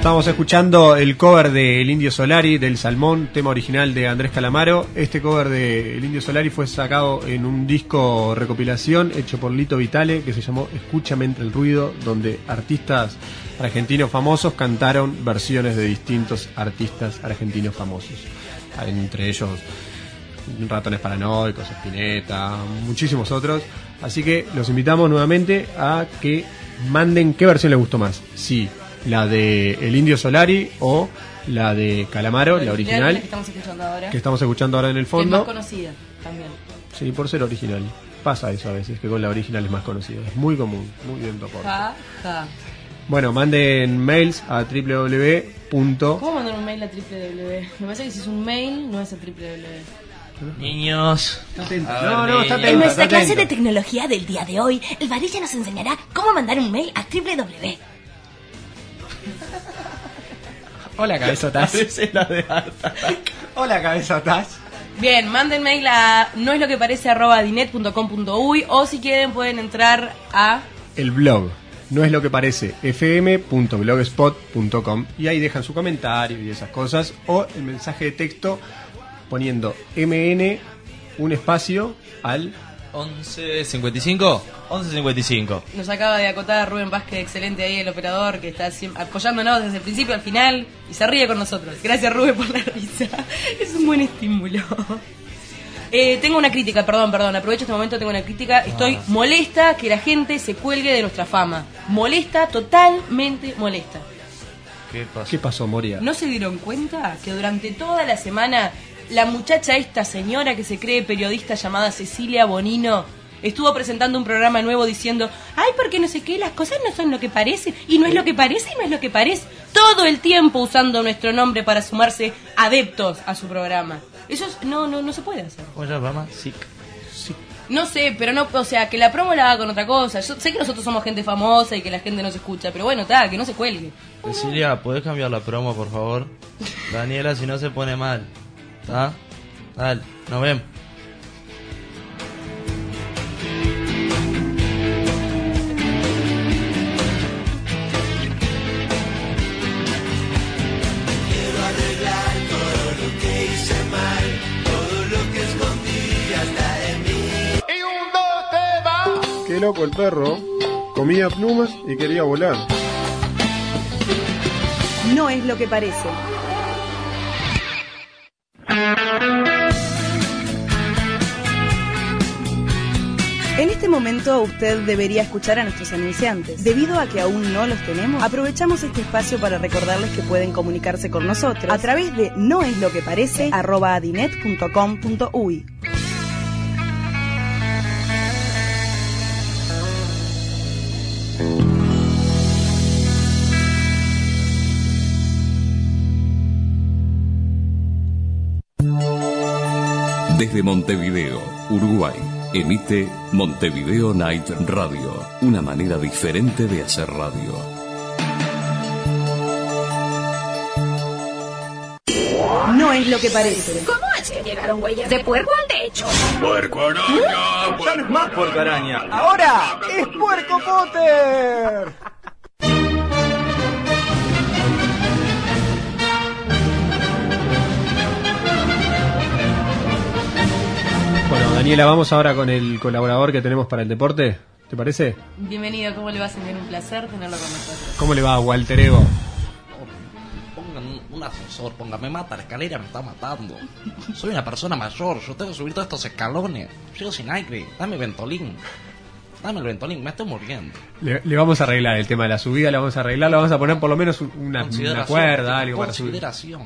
Estamos escuchando el cover de El Indio Solari, del Salmón, tema original de Andrés Calamaro. Este cover de El Indio Solari fue sacado en un disco recopilación hecho por Lito Vitale que se llamó Escúchame entre el ruido, donde artistas argentinos famosos cantaron versiones de distintos artistas argentinos famosos. Entre ellos Ratones Paranoicos, Spinetta, muchísimos otros. Así que los invitamos nuevamente a que manden qué versión les gustó más. Sí, la de El Indio Solari o la de Calamaro, la, la original, que estamos escuchando ahora. Que estamos escuchando ahora en el fondo. Que es más conocida también. Sí, por ser original. Pasa eso a veces, que con la original es más conocida. Es muy común, muy bien topado. Ja, ja. Bueno, manden mails a www. ¿Cómo mandar un mail a www? Me parece que si es un mail, no es a www. Niños. Está atento. A No, ver, no, está niños. atento. En nuestra está clase atento. de tecnología del día de hoy, el Varilla nos enseñará cómo mandar un mail a www. Hola, cabezotas. Parece la de Arta. Hola, cabezotas. Bien, manden mail a no es lo que parece arroba dinet punto com punto uy o si quieren pueden entrar a El blog no es lo que parece, f m punto blogspot punto com, y ahí dejan su comentario y esas cosas, o el mensaje de texto poniendo mn un espacio al once cincuenta y cinco. once cincuenta y cinco. nos acaba de acotar Rubén Vázquez, excelente ahí el operador que está siempre apoyándonos desde el principio al final y se ríe con nosotros. Gracias Rubén por la risa, es un buen estímulo. Eh, tengo una crítica, perdón, perdón, aprovecho este momento, tengo una crítica. Estoy Ah. molesta que la gente se cuelgue de nuestra fama. Molesta, totalmente molesta. ¿Qué pasó? ¿Qué pasó, Moria? ¿No se dieron cuenta que durante toda la semana la muchacha esta señora que se cree periodista llamada Cecilia Bonino estuvo presentando un programa nuevo diciendo ay, porque no sé qué, las cosas no son lo que parece y no es lo que parece y no es lo que parece? Todo el tiempo usando nuestro nombre para sumarse adeptos a su programa. Eso es- no, no, no se puede hacer. ¿Cómo se llama? Sí. No sé, pero no, o sea, que la promo la haga con otra cosa. Yo sé que nosotros somos gente famosa y que la gente nos escucha, pero bueno, está, que no se cuelgue. Cecilia, ¿podés cambiar la promo, por favor? Daniela, si no se pone mal. ¿Ah? Dale, nos vemos. Qué loco el perro. Comía plumas y quería volar. No es lo que parece. En este momento usted debería escuchar a nuestros anunciantes. Debido a que aún no los tenemos, aprovechamos este espacio para recordarles que pueden comunicarse con nosotros a través de no es lo que parece arroba adinet punto com punto uy. Desde Montevideo, Uruguay, emite Montevideo Night Radio, una manera diferente de hacer radio. No es lo que parece. ¿Cómo es que llegaron huellas de puerco al techo? ¡Puerco araña! Ya no es más puerco araña. ¡Ahora es Puerco Potter! Bueno, Daniela, vamos ahora con el colaborador que tenemos para el deporte. ¿Te parece? Bienvenido, ¿cómo le va a ser? Un placer tenerlo con nosotros. ¿Cómo le va a Walter Ego? Pongan un ascensor, pongan, me mata, la escalera me está matando. Soy una persona mayor, yo tengo que subir todos estos escalones. Llego sin aire, dame Ventolín. Dame el Ventolín, me estoy muriendo. Le, le vamos a arreglar el tema de la subida, le vamos a arreglar, le vamos a poner por lo menos un- una, una Consideración, cuerda, algo para subir. consideración.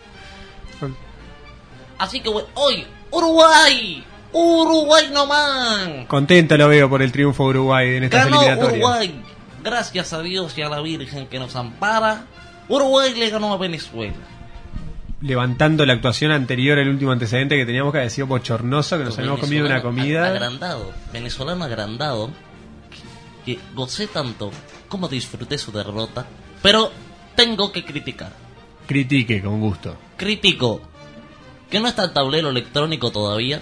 Así que bueno, hoy, Uruguay, Uruguay nomás. Contento lo veo por el triunfo de Uruguay en estas Ganó eliminatorias. Uruguay, gracias a Dios y a la Virgen que nos ampara. Uruguay le ganó a Venezuela. Levantando la actuación anterior, el último antecedente que teníamos que había sido bochornoso, que nos habíamos comido una Venezolano comida. agrandado, venezolano agrandado, que, que gocé tanto como disfruté su derrota, pero tengo que criticar. Critique con gusto. Critico que no está el tablero electrónico todavía.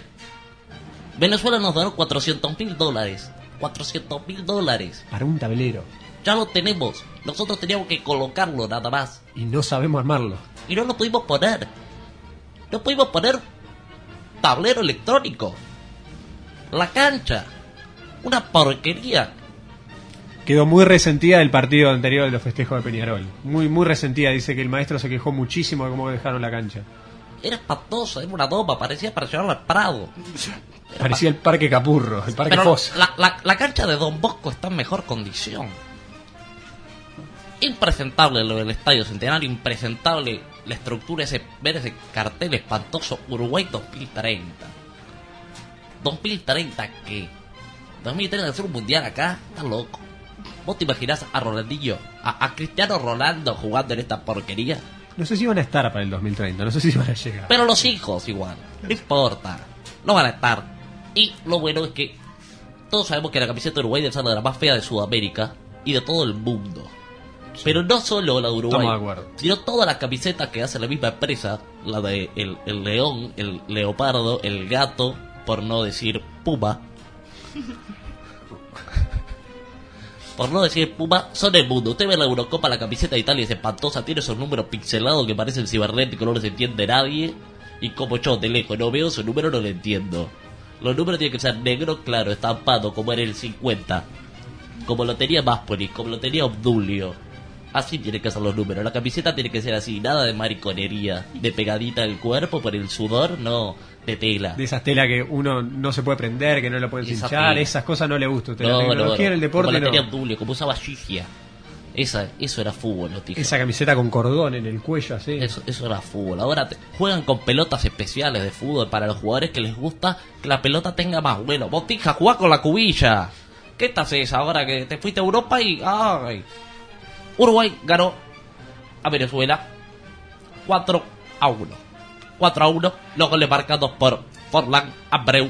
Venezuela nos donó cuatrocientos mil dólares. cuatrocientos mil dólares. Para un tablero. Ya lo tenemos. Nosotros teníamos que colocarlo nada más. Y no sabemos armarlo. Y no lo pudimos poner. No pudimos poner tablero electrónico. La cancha. Una porquería. Quedó muy resentida del partido anterior de los festejos de Peñarol. Muy, muy resentida. Dice que el maestro se quejó muchísimo de cómo dejaron la cancha. Era espantoso, era una doma, parecía para llevarlo al Prado. Era Parecía pa- el Parque Capurro, el Parque Pero Fosa. la, la, la cancha de Don Bosco está en mejor condición. Impresentable lo del Estadio Centenario, impresentable la estructura, ese ver ese cartel espantoso, Uruguay dos mil treinta. ¿dos mil treinta qué? ¿dos mil treinta hacer un mundial acá? Está loco. ¿Vos te imaginás a Ronaldinho, a, a Cristiano Ronaldo jugando en esta porquería? No sé si van a estar para el dos mil treinta, no sé si van a llegar. Pero los hijos igual, no importa, no van a estar. Y lo bueno es que todos sabemos que la camiseta de Uruguay debe ser de la más fea de Sudamérica y de todo el mundo. Sí. Pero no solo la de Uruguay, Estamos de acuerdo. sino todas las camisetas que hace la misma empresa, la de el, el león, el leopardo, el gato, por no decir puma. Por no decir puma, son el mundo. Usted ve la Eurocopa, la camiseta de Italia es espantosa, tiene esos números pixelados que parecen cibernéticos, no los entiende nadie. Y como yo de lejos no veo esos números, no lo entiendo. Los números tienen que ser negro, claro, estampado, como era el cincuenta. Como lo tenía Maspoli, como lo tenía Obdulio. Así tienen que ser los números. La camiseta tiene que ser así, nada de mariconería, de pegadita al cuerpo por el sudor, no, de tela. De esas telas que uno no se puede prender, que no lo pueden Esa hinchar, tela. esas cosas no le gusta a usted. No, La tecnología no, no. en el deporte como la no. tenía Obdulio, como usaba Gifia. Esa, eso era fútbol, los Esa camiseta con cordón en el cuello así. Eso, eso era fútbol. Ahora te, juegan con pelotas especiales de fútbol para los jugadores que les gusta que la pelota tenga más vuelo. Botija, jugá con la cubilla. ¿Qué te haces ahora que te fuiste a Europa y... ay? Uruguay ganó a Venezuela cuatro a uno. cuatro a uno, los goles marcados por Forlán Abreu,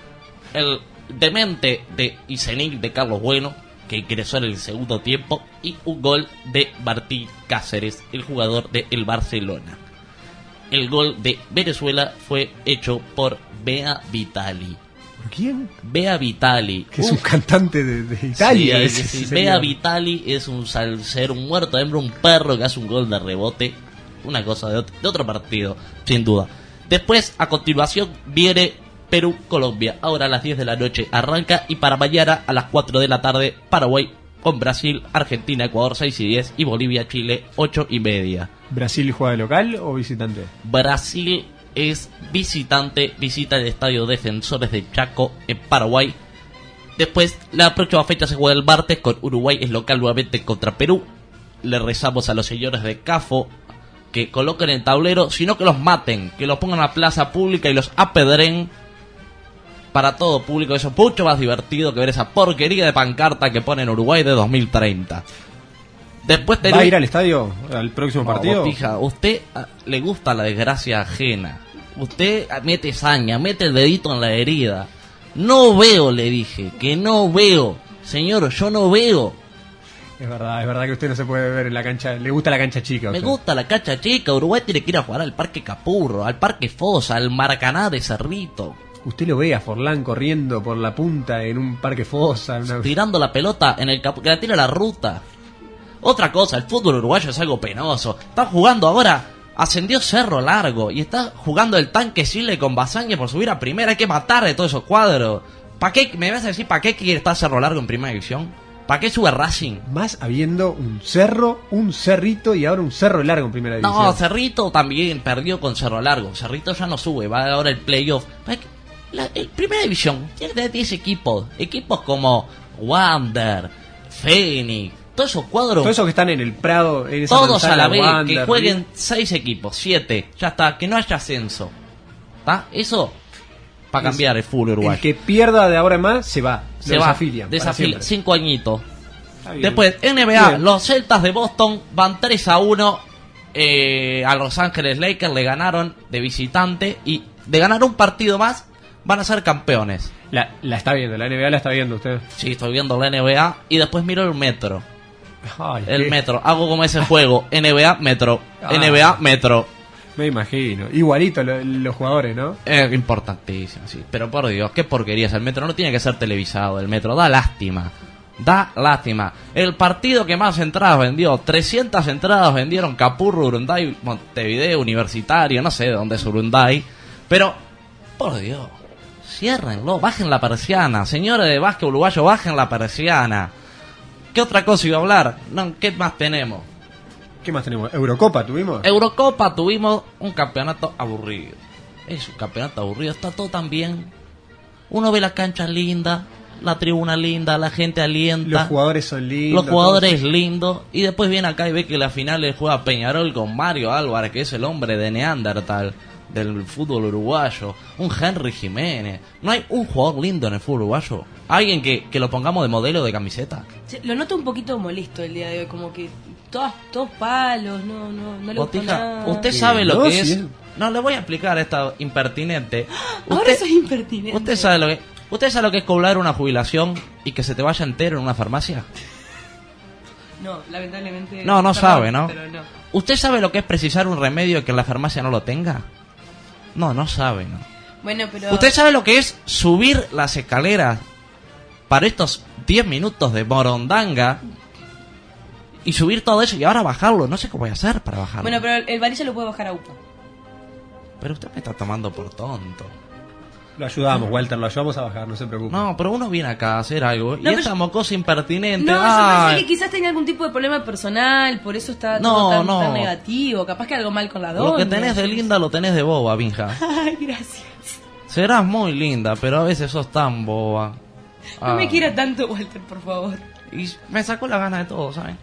el demente de y senil de Carlos Bueno, que ingresó en el segundo tiempo, y un gol de Martín Cáceres, el jugador de el Barcelona. El gol de Venezuela fue hecho por Bea Vitali. ¿Por quién? Bea Vitali. Que es un cantante de, de Italia. Sí, ese, sí, ese Bea señor. Vitali es un salsero, un muerto de hambre, un perro que hace un gol de rebote. Una cosa de otro, de otro partido, sin duda. Después, a continuación, viene Perú-Colombia. Ahora a las diez de la noche arranca, y para mañana a las cuatro de la tarde, Paraguay con Brasil, Argentina, Ecuador seis y diez, y Bolivia, Chile ocho y media. ¿Brasil juega de local o visitante? Brasil es visitante, visita el estadio Defensores de Chaco en Paraguay. Después, la próxima fecha se juega el martes con Uruguay, es local nuevamente contra Perú. Le rezamos a los señores de CAFO que coloquen el tablero, sino que los maten, que los pongan a plaza pública y los apedren para todo público. Eso es mucho más divertido que ver esa porquería de pancarta que pone en Uruguay de dos mil treinta. Después ¿Va a ir al estadio al próximo No, partido? Botija, usted ah, le gusta la desgracia ajena. Usted ah, mete saña, mete el dedito en la herida. No veo, le dije, que no veo. Señor, yo no veo. Es verdad, es verdad que usted no se puede ver en la cancha. Le gusta la cancha chica. a Me usted. gusta la cancha chica. Uruguay tiene que ir a jugar al Parque Capurro, al Parque Fosa, al Maracaná de Cerrito. Usted lo ve a Forlán corriendo por la punta en un parque fosa. en una- Tirando la pelota en el cap- que la tira a la ruta. Otra cosa, el fútbol uruguayo es algo penoso. Está jugando ahora, ascendió Cerro Largo y está jugando el Tanque Chile con Basaña por subir a primera. Hay que matar de todos esos cuadros. ¿Para qué? ¿Me vas a decir para qué quiere estar Cerro Largo en primera división? ¿Para qué sube Racing? Más habiendo un cerro, un cerrito y ahora un cerro largo en primera división. No, Cerrito también perdió con Cerro Largo. Cerrito ya no sube, va ahora el playoff. La el primera división tiene de diez equipos. Equipos como Wander, Fénix, todos esos cuadros. Todos esos que están en el Prado, en esa Todos a manzana, la vez, Wander, que jueguen seis equipos, siete, ya está, que no haya ascenso. ¿Está? Eso para cambiar el fútbol uruguayo. El que pierda de ahora en más se va. Se lo va, desafilian. para desafilian, siempre. cinco añitos. Está bien. Después, N B A, Bien. los Celtas de Boston van tres a uno eh, a Los Ángeles Lakers, le ganaron de visitante y de ganar un partido más van a ser campeones. La, la está viendo, la N B A la está viendo usted. Sí, estoy viendo la N B A y después miro el Metro. Ay, El qué- Metro, hago como ese juego, N B A, Metro, Ah. N B A, Metro. Me imagino. Igualito lo- los jugadores, ¿no? Es importantísimo, sí. Pero por Dios, qué porquería es el Metro. No tiene que ser televisado el Metro, da lástima. Da lástima. El partido que más entradas vendió, trescientas entradas vendieron Capurro, Urunday, Montevideo, Universitario, no sé de dónde es Urunday. Pero, por Dios, ciérrenlo, bajen la persiana. Señores de básquet uruguayo, bajen la persiana. ¿Qué otra cosa iba a hablar? No, ¿qué más tenemos? ¿Qué más tenemos? ¿Eurocopa tuvimos? Eurocopa tuvimos un campeonato aburrido. Es un campeonato aburrido, está todo tan bien. Uno ve la cancha linda, la tribuna linda, la gente alienta. Los jugadores son lindos. Los jugadores todos lindos. Y después viene acá y ve que la final le juega Peñarol con Mario Álvarez, que es el hombre de Neandertal del fútbol uruguayo. Un Henry Jiménez. No hay un jugador lindo en el fútbol uruguayo. Alguien que, que lo pongamos de modelo de camiseta. Lo noto un poquito molesto el día de hoy, como que todas, todos palos, no, no, no le gusta nada. Usted sabe lo no, que sí es... es... No, le voy a explicar a esta impertinente. Ahora Usted, soy impertinente. ¿Usted sabe lo que usted sabe lo que es cobrar una jubilación y que se te vaya entero en una farmacia? No, lamentablemente. No, no perdón, sabe, ¿no? Pero no. ¿Usted sabe lo que es precisar un remedio y que en la farmacia no lo tenga? No, no sabe, ¿no? Bueno, pero... ¿Usted sabe lo que es subir las escaleras para estos diez minutos de morondanga y subir todo eso y ahora bajarlo? No sé cómo voy a hacer para bajarlo. Bueno, pero el varilla lo puede bajar a U P A. Pero usted me está tomando por tonto. Lo ayudamos, Walter, lo ayudamos a bajar, no se preocupe. No, pero uno viene acá a hacer algo No, y pero- esta mocosa impertinente... No, yo ay, pensé que quizás tenía algún tipo de problema personal, por eso está No, todo tan, no. tan negativo. Capaz que algo mal con la doña. Lo que tenés de linda lo tenés de boba, vinja. Ay, gracias. Serás muy linda, pero a veces sos tan boba. No Ah. me quiera tanto, Walter, por favor. Y me sacó la gana de todo, ¿saben?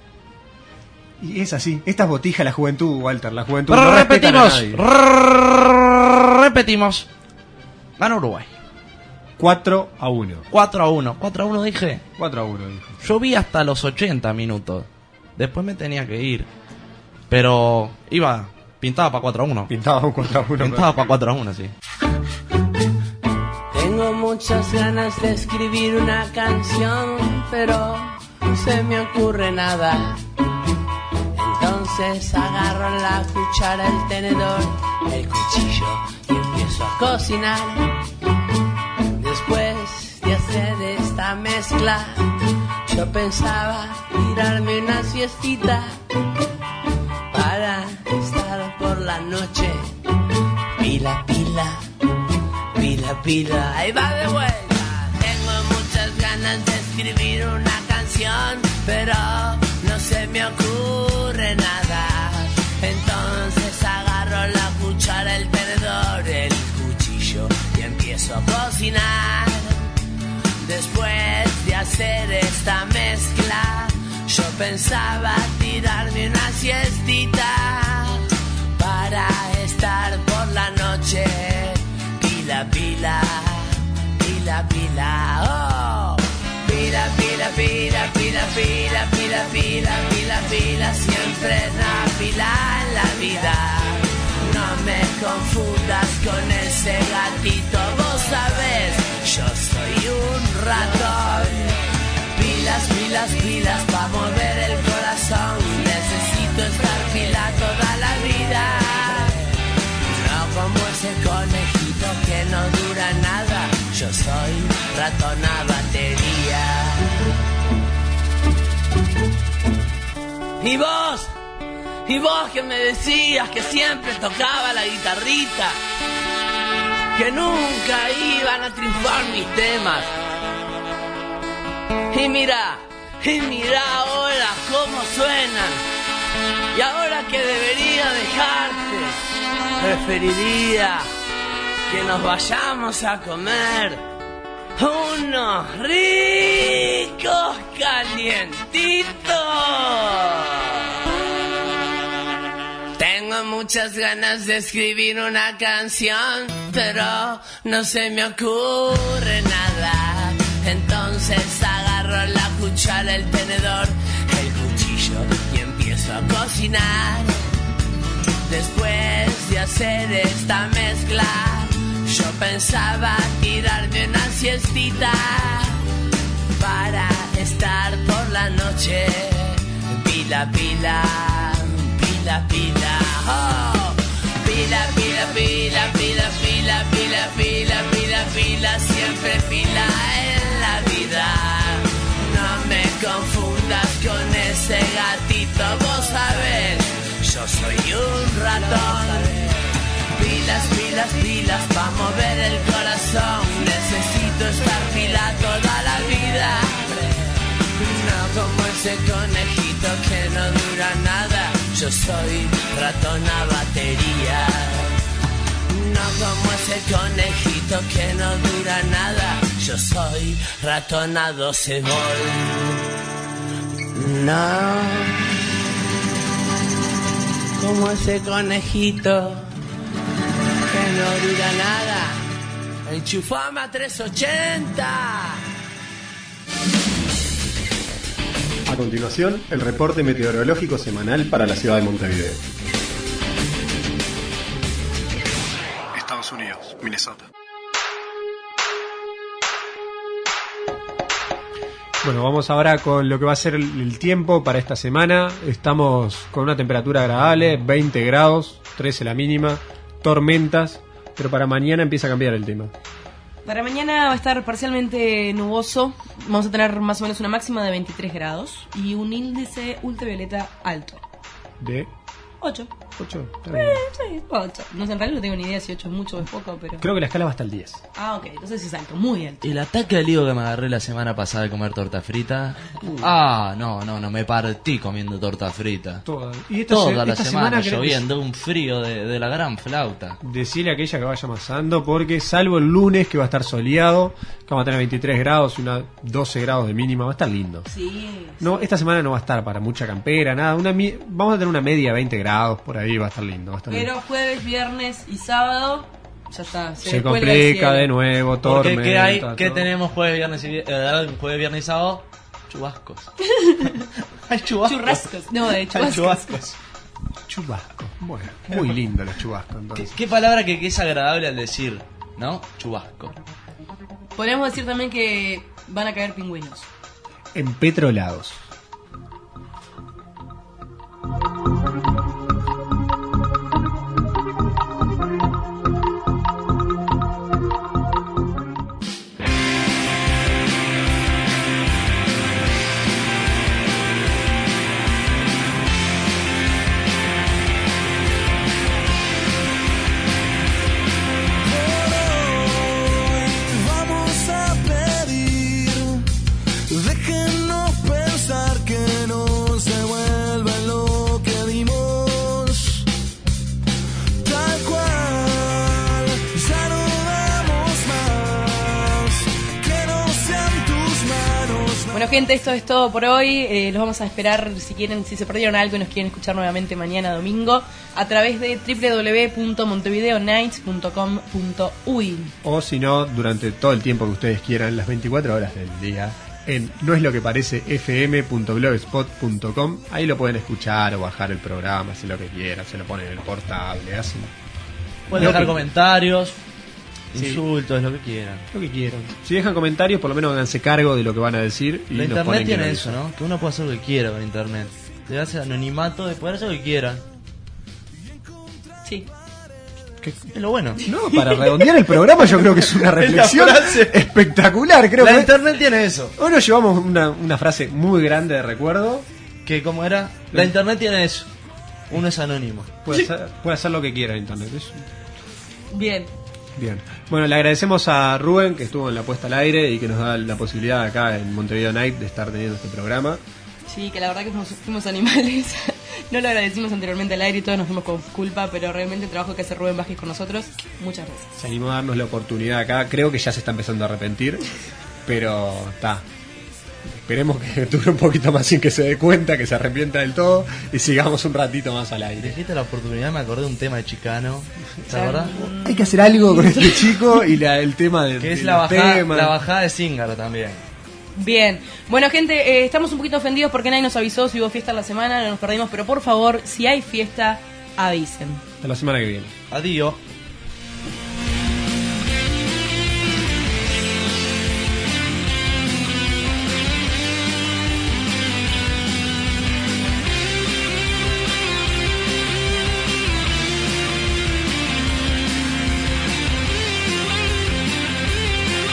Y es así, esta es botija la juventud, Walter, la juventud no respetan a Repetimos, nadie. repetimos. Gana Uruguay. cuatro a uno. cuatro a uno. cuatro a uno dije. cuatro a uno, dijo. Yo vi hasta los ochenta minutos. Después me tenía que ir. Pero iba, pintaba para cuatro a uno. Pintaba un cuatro a uno. Pintaba para cuatro a uno, sí. Tengo muchas ganas de escribir una canción, pero no se me ocurre nada. Entonces agarro la cuchara, el tenedor, el cuchillo y empiezo a cocinar. Después de hacer esta mezcla, yo pensaba tirarme una siestita para estar por la noche. Pila, pila, pila, pila, ahí va de vuelta. Tengo muchas ganas de escribir una canción, pero no se me ocurre nada. Entonces agarro la cuchara, el tenedor, el cuchillo y empiezo a cocinar. Después de hacer esta mezcla, yo pensaba tirarme una siestita para estar por la noche. Pila, pila, pila, pila, oh. Pila, pila, pila, pila, pila, pila, pila, pila, pila, siempre una pila en la vida. No me confundas con ese gatito, vos sabés, yo soy un ratón. Pilas, pilas, pilas, pa' mover el corazón, necesito estar pila toda la vida. No como ese conejito que no dura nada, yo soy ratón a batería. ¿Y vos? ¿Y vos que me decías que siempre tocaba la guitarrita? Que nunca iban a triunfar mis temas. Y mira, y mira ahora cómo suenan. Y ahora que debería dejarte, preferiría que nos vayamos a comer unos ricos calientitos. Tengo muchas ganas de escribir una canción, pero no se me ocurre nada. Entonces agarro la cuchara, el tenedor, el cuchillo y empiezo a cocinar. Después de hacer esta mezcla, yo pensaba tirarme una siestita para estar por la noche. Pila, pila, pila, pila, oh. Pila, pila, pila, pila, pila, pila, pila, pila, pila, siempre pila en la vida. No me conejito, vos sabés, yo soy un ratón. Pilas, pilas, pilas, pa' mover el corazón. Necesito estar pila toda la vida. No como ese conejito que no dura nada. Yo soy ratón a batería. No como ese conejito que no dura nada. Yo soy ratón a doce volt. No como ese conejito que no dura nada. Enchufame a trescientos ochenta. A continuación, el reporte meteorológico semanal para la ciudad de Montevideo. Estados Unidos, Minnesota. Bueno, vamos ahora con lo que va a ser el, el tiempo para esta semana. Estamos con una temperatura agradable, veinte grados, trece la mínima, tormentas, pero para mañana empieza a cambiar el tema. Para mañana va a estar parcialmente nuboso. Vamos a tener más o menos una máxima de veintitrés grados y un índice ultravioleta alto. ¿De? ocho. ocho. Eh, sí, ocho. No sé, en realidad no tengo ni idea si ocho es mucho o es poco, pero... Creo que la escala va hasta el diez. Ah, ok. Entonces es alto, muy alto. El ataque al hígado que me agarré la semana pasada de comer torta frita. Uh. Ah, no, no, no, me partí comiendo torta frita. Toda, y esta Toda se, la esta semana, semana lloviendo, un frío de, de la gran flauta. Decirle a aquella que vaya amasando, porque salvo el lunes que va a estar soleado, que vamos a tener veintitrés grados y una doce grados de mínima, va a estar lindo. Sí. No, esta semana no va a estar para mucha campera, nada. Una, vamos a tener una media de veinte grados por ahí, va a estar lindo. Va a estar Pero lindo. jueves, viernes y sábado ya está. Se, se complica de nuevo, tormenta. ¿Qué hay? ¿Qué todo. tenemos jueves, viernes y eh, jueves, viernes y sábado? Chubascos. Hay chubascos. Churrascos. No, de chubascos. Hay chubascos. Chubascos. Bueno, muy lindo los chubascos entonces. ¿Qué, qué palabra que, que es agradable al decir, ¿no? Chubasco. Podríamos decir también que van a caer pingüinos. Empetrolados. Déjenos pensar que no se vuelve lo que dimos. Tal cual, ya no damos más. Que no sean tus manos. Bueno, gente, esto es todo por hoy. Eh, los vamos a esperar si quieren, si se perdieron algo y nos quieren escuchar nuevamente mañana domingo a través de doble u doble u doble u punto montevideo nights punto com punto uy. O si no, durante todo el tiempo que ustedes quieran, las veinticuatro horas del día, en no es lo que parece f m punto blogspot punto com. Ahí lo pueden escuchar o bajar el programa, hacer lo que quieran, se lo ponen en el portable, hacen pueden lo dejar que- comentarios, Sí. insultos, lo que quieran. lo que quieran. Si dejan comentarios, por lo menos háganse cargo de lo que van a decir y La nos internet ponen que tiene lo eso, dicen. ¿no? Que uno puede hacer lo que quiera con internet. Te hace anonimato de poder hacer lo que quieran. Sí. Es lo bueno. No, para redondear el programa yo creo que es una reflexión La frase. espectacular. Creo La que internet tiene eso. hoy nos llevamos una, una frase muy grande de recuerdo. Que como era, la internet tiene eso. Uno es anónimo. Puede, hacer, puede hacer lo que quiera en internet. Es- Bien. Bien. Bueno, le agradecemos a Rubén que estuvo en la puesta al aire y que nos da la posibilidad acá en Montevideo Night de estar teniendo este programa. Sí, que la verdad que fuimos, fuimos animales. No lo agradecimos anteriormente al aire y todos nos fuimos con culpa, pero realmente el trabajo que hace Rubén Vázquez con nosotros, muchas gracias. Se animó a darnos la oportunidad acá. Creo que ya se está empezando a arrepentir, pero está. Esperemos que dure un poquito más sin que se dé cuenta, que se arrepienta del todo y sigamos un ratito más al aire. Dijiste la oportunidad, me acordé de un tema de Chicano. ¿Te acordás? Hay que hacer algo con este chico y la, el tema de, Que de es la los bajada, temas. la bajada de Zíngaro también. Bien, bueno gente, eh, estamos un poquito ofendidos porque nadie nos avisó si hubo fiesta en la semana, no nos perdimos, pero por favor, si hay fiesta, avisen. Hasta la semana que viene. Adiós.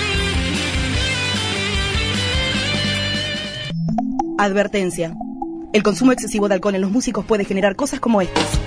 Advertencia. El consumo excesivo de alcohol en los músicos puede generar cosas como estas.